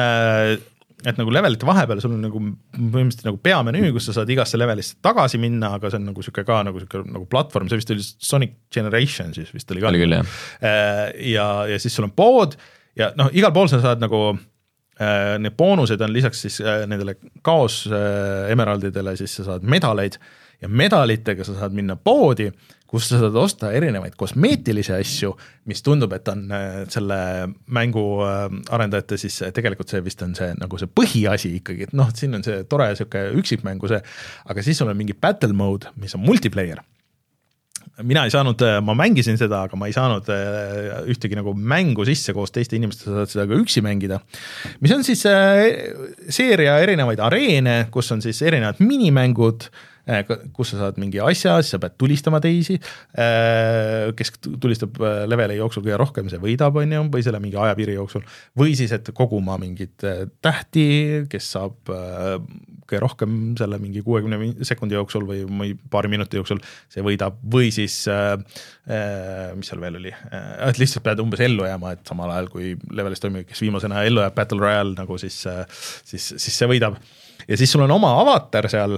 et nagu levelite vahepeal sul on nagu põhimõtteliselt nagu peamenüü, kus sa saad igasse levelisse tagasi minna, aga see on nagu siuke ka nagu siuke nagu platvorm, see vist oli Sonic Generation siis vist oli ka. Oli küll, jah. Ja, ja siis sul on pood ja noh, igal pool sa saad nagu äh, need boonused on lisaks siis äh, nendele kaos äh, emeraldidele, siis sa saad medaleid ja medalitega sa saad minna poodi, kus sa saad osta erinevaid kosmeetilisi asju, mis tundub, et on selle mängu arendajate siis tegelikult see vist on see nagu see põhiasi ikkagi, et noh, siin on see tore siuke üksikmängu see, aga siis on mingi battle mode, mis on multiplayer. Mina ei saanud, ma mängisin seda, aga ma ei saanud ühtegi nagu mängu sisse koos teiste inimeste, sa saad seda ka üksi mängida, mis on siis seeria erinevaid areene, kus on siis erinevad minimängud, kus sa saad mingi asja, siis sa pead tulistama teisi, kes tulistab leveli jooksul kõige rohkem, see võidab, on ju, või selle mingi ajapiiri jooksul, või siis, et koguma mingid tähti, kes saab kõige rohkem selle mingi kuuekümne sekundi jooksul või paari minuti jooksul, see võidab, või siis, mis seal veel oli, et lihtsalt pead umbes ellu jääma, et samal ajal, kui levelis toimib, kes viimasena ellu jääb Battle Royale, nagu siis, siis, siis see võidab. Ja siis sul on oma avatar seal,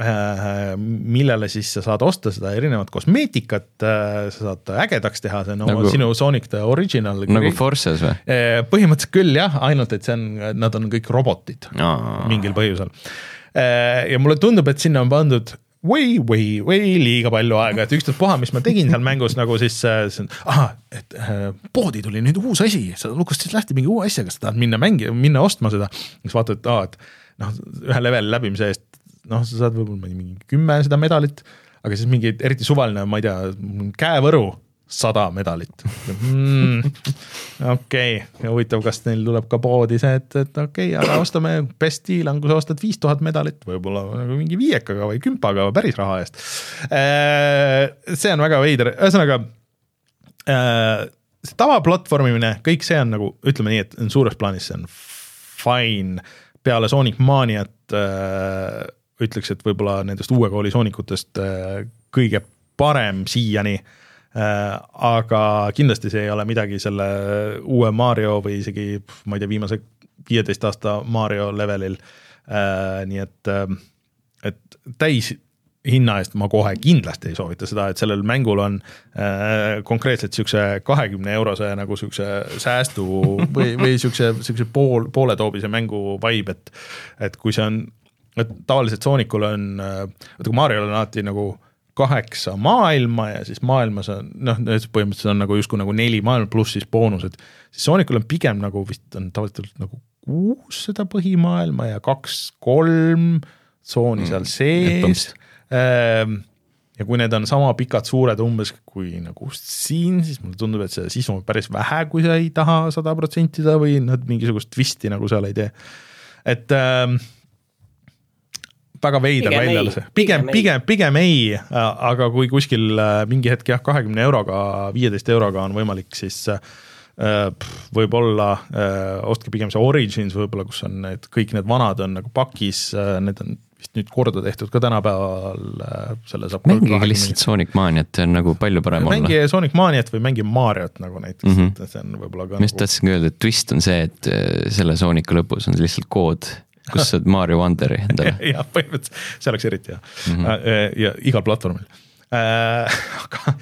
millele siis sa saad osta seda erinevat kosmeetikat, sa saad ägedaks teha, see on nagu, sinu Sonic the Original. Nagu Forces või? Põhimõtteliselt küll jah, ainult et see on, nad on kõik robotid Aa. mingil põhjusel. Ja mulle tundub, et sinna on pandud way, way, way liiga palju aega, et ükstav puha, mis ma tegin seal mängus nagu siis, aha, et poodi tuli nüüd uus asi, sa lukast siis lähti mingi uue asja, kas sa tahad minna mängi, minna ostma seda, siis vaatad, et, aa, et noh, ühe level läbimise eest noh, sa saad võib-olla mingi kümme seda medalit, aga siis mingi eriti suvaline, ma ei tea, käevõru sada medalit. Mm, okei, okay. Huvitav, kas neil tuleb ka poodi see, et, et okei, okay, aga ostame best deal on, kui sa ostad viis tuhat medalit, võib-olla nagu mingi viiekaga või kümpaga või päris raha eest. See on väga veider. Ühesõnaga, see tavaplatvormimine, kõik see on nagu, ütleme nii, et suures plaanis see on fine. Peale Sonic Maniat ütleks, et võib-olla nendest uue kooli soonikutest kõige parem siiani, aga kindlasti see ei ole midagi selle uue Mario või isegi, ma ei tea, viimase viieteist aasta Mario levelil, nii et, et täis hinna eest ma kohe kindlasti ei soovita seda, et sellel mängul on konkreetselt siukse kahekümne eurose nagu siukse säästu või, või siukse, siukse pool, poole toobise mängu vibe, et, et kui see on et tavaliselt Sonicul on, et kui Mariol on alati nagu kaheksa maailma ja siis maailmas on, noh, põhimõtteliselt on nagu justkui nagu neli maailma pluss siis boonused, siis Sonicul on pigem nagu vist on tavaliselt nagu kuus seda põhimaailma ja kaks, kolm tsooni seal sees. Ja kui need on sama pikad suured umbes kui nagu siin, siis mulle tundub, et see sisu on päris vähe, kui sa ei taha sada protsenti või nad mingisugust twisti nagu seal ei tee. Et ähm, väga veider välja see. Pigem, pigem, pigem ei, aga kui kuskil mingi hetk jah, kahekümne euroga, viieteist euroga on võimalik, siis võib-olla ostke pigem see Origins võib-olla, kus on need, kõik need vanad on nagu pakis, need on vist nüüd korda tehtud ka tänapäeval. Mängige lihtsalt Sonic Maniat, on nagu palju parem olla. Mängi Sonic Maniat või mängi Mariot nagu näiteks, mm -hmm. see on võib-olla ka Mist nagu... tahtsin öelda, et twist on see, et selle Sonica lõpus on lihtsalt kood, kus saad Mario Wonderi endale. jah, põhimõtteliselt, see oleks eriti jah. Mm -hmm. ja igal platvormil. Aga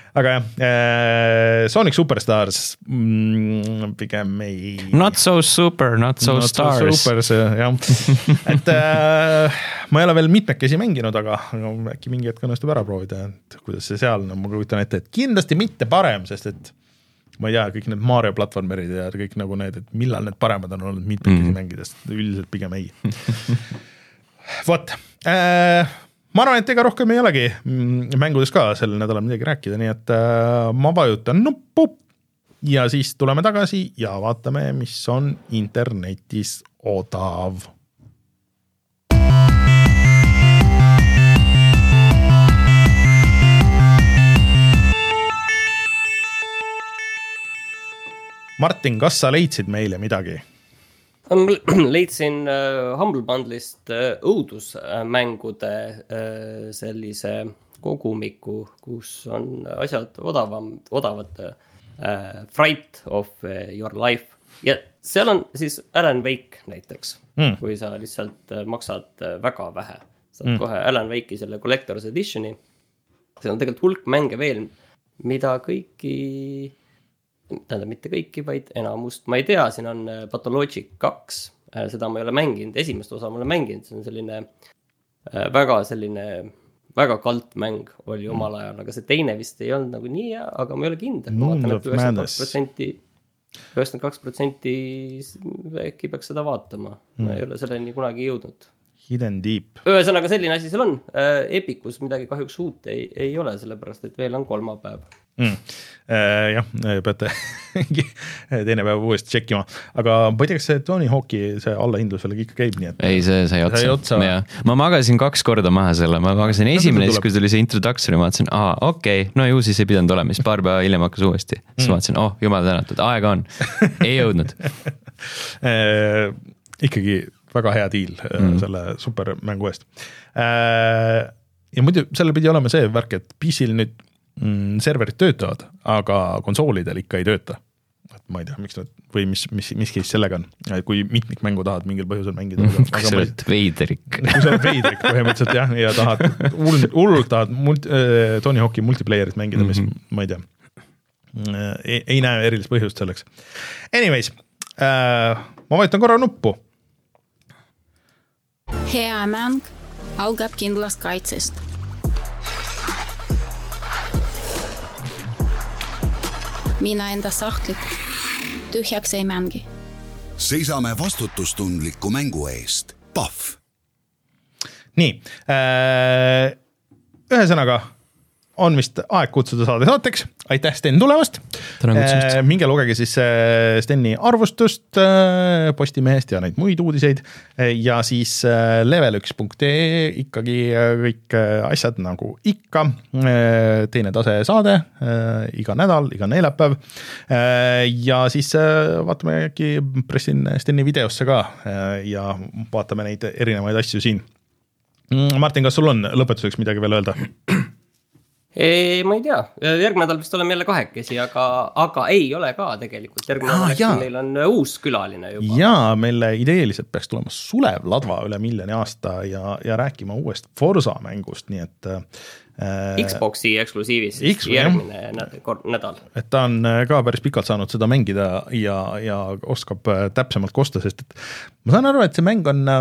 aga jah, Sonic Superstars mm, pigem ei... Not so super, not so not stars. Not so super, jah. Et äh, ma ei ole veel mitmekesi mänginud, aga äkki mingi hetk õnnestub ära proovida, et kuidas see seal on, ma kujutan ette, et kindlasti mitte parem, sest et ma ei tea, kõik need Mario platvormerid ja kõik nagu need, et millal need paremad on olnud mitmekesi mm. mängides, üldiselt pigem ei. Vot, äh, ma arvan, et ega rohkem ei olegi mängudes ka sel nädalal midagi rääkida, nii et äh, ma vajutan nuppu ja siis tuleme tagasi ja vaatame, mis on internetis odav. Martin, kas sa leidsid meile midagi? Leidsin uh, Humble Bundle'ist uh, õudusmängude uh, sellise kogumiku, kus on asjad odavam, odavad uh, Fright of uh, Your Life. Ja seal on siis Alan Wake näiteks, mm. kui sa lihtsalt uh, maksad uh, väga vähe. Saad mm. kohe Alan Wake'i selle Collector's Editioni. See on tegelikult hulk mänge veel, mida kõiki... tähendab mitte kõiki, vaid enamust. Ma ei tea, siin on Pathologic kaks, seda ma ei ole mänginud, esimest osa ma olen mänginud, see on selline väga selline, väga kalt mäng oli omal ajal, aga see teine vist ei olnud nagu nii hea, aga ma ei ole kindel. Ma vaatan, et üheksakümmend kaks protsenti äkki peaks seda vaatama. Ma ei ole selleni kunagi jõudnud. Hidden Deep. Ühesõnaga selline asi seal on. Epicus midagi kahjuks uut ei, ei ole, sellepärast, et veel on kolmapäev. Mm. Äh, jah, peate teine päev uuesti tšekkima, aga ma ei tea, kas see Tony Hawk'i see allahindlus veel ikka käib nii, et ei, see sai otsa, sai otsa. Ma magasin kaks korda maha selle, ma magasin esimene, siis kui tuli see introductory, ma vaatasin, aa, okei, okay, no ju siis ei pidanud olema, siis paar päeva hiljem hakkas uuesti, siis mm. vaatasin, oh, jumal tänatud, aega on, ei jõudnud äh, ikkagi väga hea deal mm. selle supermängu eest äh, ja muidu sellel pidi olema see värk, et P C-l nüüd serverid töötavad, aga konsoolidel ikka ei tööta. Et ma ei tea, miks nad, või mis, mis, mis keis sellega on, kui mitmik mängu tahad mingil põhjusel mängida. Mm, kui sa oled veidrik. Kui sa oled veidrik põhimõtteliselt jah, ja tahad, hullult tahad multi, äh, Tony Hawk'i multiplayerit mängida, mis mm-hmm. ma ei tea, ei, ei näe erilist põhjust selleks. Anyways, äh, ma vajutan korra nuppu. Hea mäng algab kindlast kaitsest. Mina enda sahtlit tühjaks ei mängi. Seisame vastutustundliku mängu eest. Pahv. Nii, äh, ühesõnaga on vist aeg kutsuda saade saateks. Aitäh, Sten, tulemast. Äh, minge lugege siis Steni arvustust äh, Postimehest ja neid muid uudiseid ja siis äh, level üks punkt ee ikkagi kõik asjad nagu ikka. Äh, teine tase saade äh, iga nädal, iga neljapäev äh, ja siis äh, vaatame äkki pressin Steni videosse ka äh, ja vaatame neid erinevaid asju siin. Martin, kas sul on lõpetuseks midagi veel öelda? Ei, ma ei tea, järgmine nädal vist oleme jälle kahekesi, aga, aga ei ole ka tegelikult. Järgmine nädal ah, meil on uus külaline juba. Jaa, meile ideeliselt peaks tulema Sulev Ladva üle miljoni aasta ja, ja rääkima uuest Forza mängust, nii et äh, Xboxi eksklusiivis X, järgmine nädal. Et ta on ka päris pikalt saanud seda mängida ja, ja oskab täpsemalt kosta, sest et ma saan aru, et see mäng on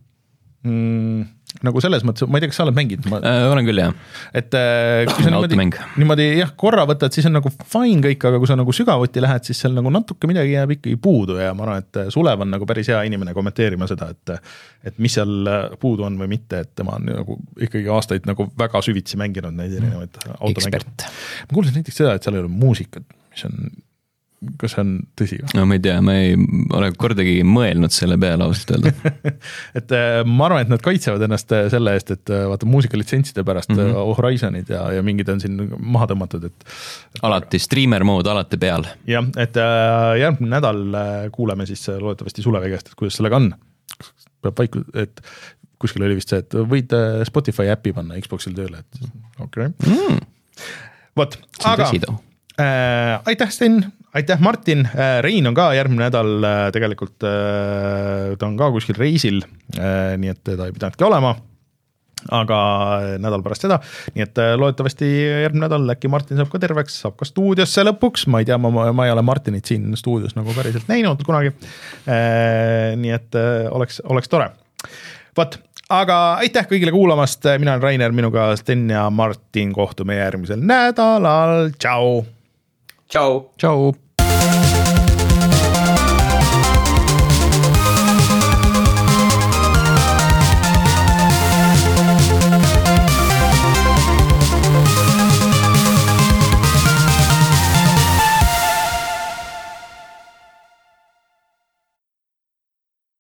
mm, nagu selles mõttes, ma ei tea, kas sa oled mänginud? Ma... Äh, olen küll, jah. Et äh, kui sa niimoodi, niimoodi jah, korra võtad, siis on nagu fine kõik, aga kui sa nagu sügavuti lähed, siis seal nagu natuke midagi jääb ikkagi puudu ja ma arvan, et Sulev on nagu päris hea inimene kommenteerima seda, et, et mis seal puudu on või mitte, et tema on nagu ikkagi aastaid nagu väga süvitsi mänginud neid erinevaid automänge. Ma kuulsin näiteks seda, et seal ei ole muusikat, mis on kas see on tõsi? No ma ei tea, ma ei ole kordagi mõelnud selle peale ausalt öelda. et ma arvan, et nad kaitsevad ennast selle eest, et vaata muusikalitsentside pärast mm -hmm. Horizonid ja, ja mingid on siin maha tõmmatud. Et, et alati, streamer mood alati peal. Jah, et järgmine nädal kuuleme siis loodetavasti Sulevi käest, et kuidas sellega on. Peab vaiku, et kuskil oli vist see, et võid Spotify äppi panna Xboxil tööle. Et, okay. mm. Vot, aga äh, aitäh, Sten! Aitäh, Martin. Rein on ka järgmine nädal tegelikult, ta on ka kuskil reisil, nii et ta ei pidanudki olema. aga nädal pärast seda, nii et loodetavasti järgmine nädal äkki Martin saab ka terveks, saab ka stuudiosse lõpuks, ma ei tea, ma, ma ei ole Martinit siin stuudios nagu päriselt näinud kunagi, nii et oleks, oleks tore. Võt, aga aitäh kõigile kuulamast, mina olen Rainer, minuga Sten ja Martin kohtume järgmisel nädalal, tšau! Tšau! Tšau!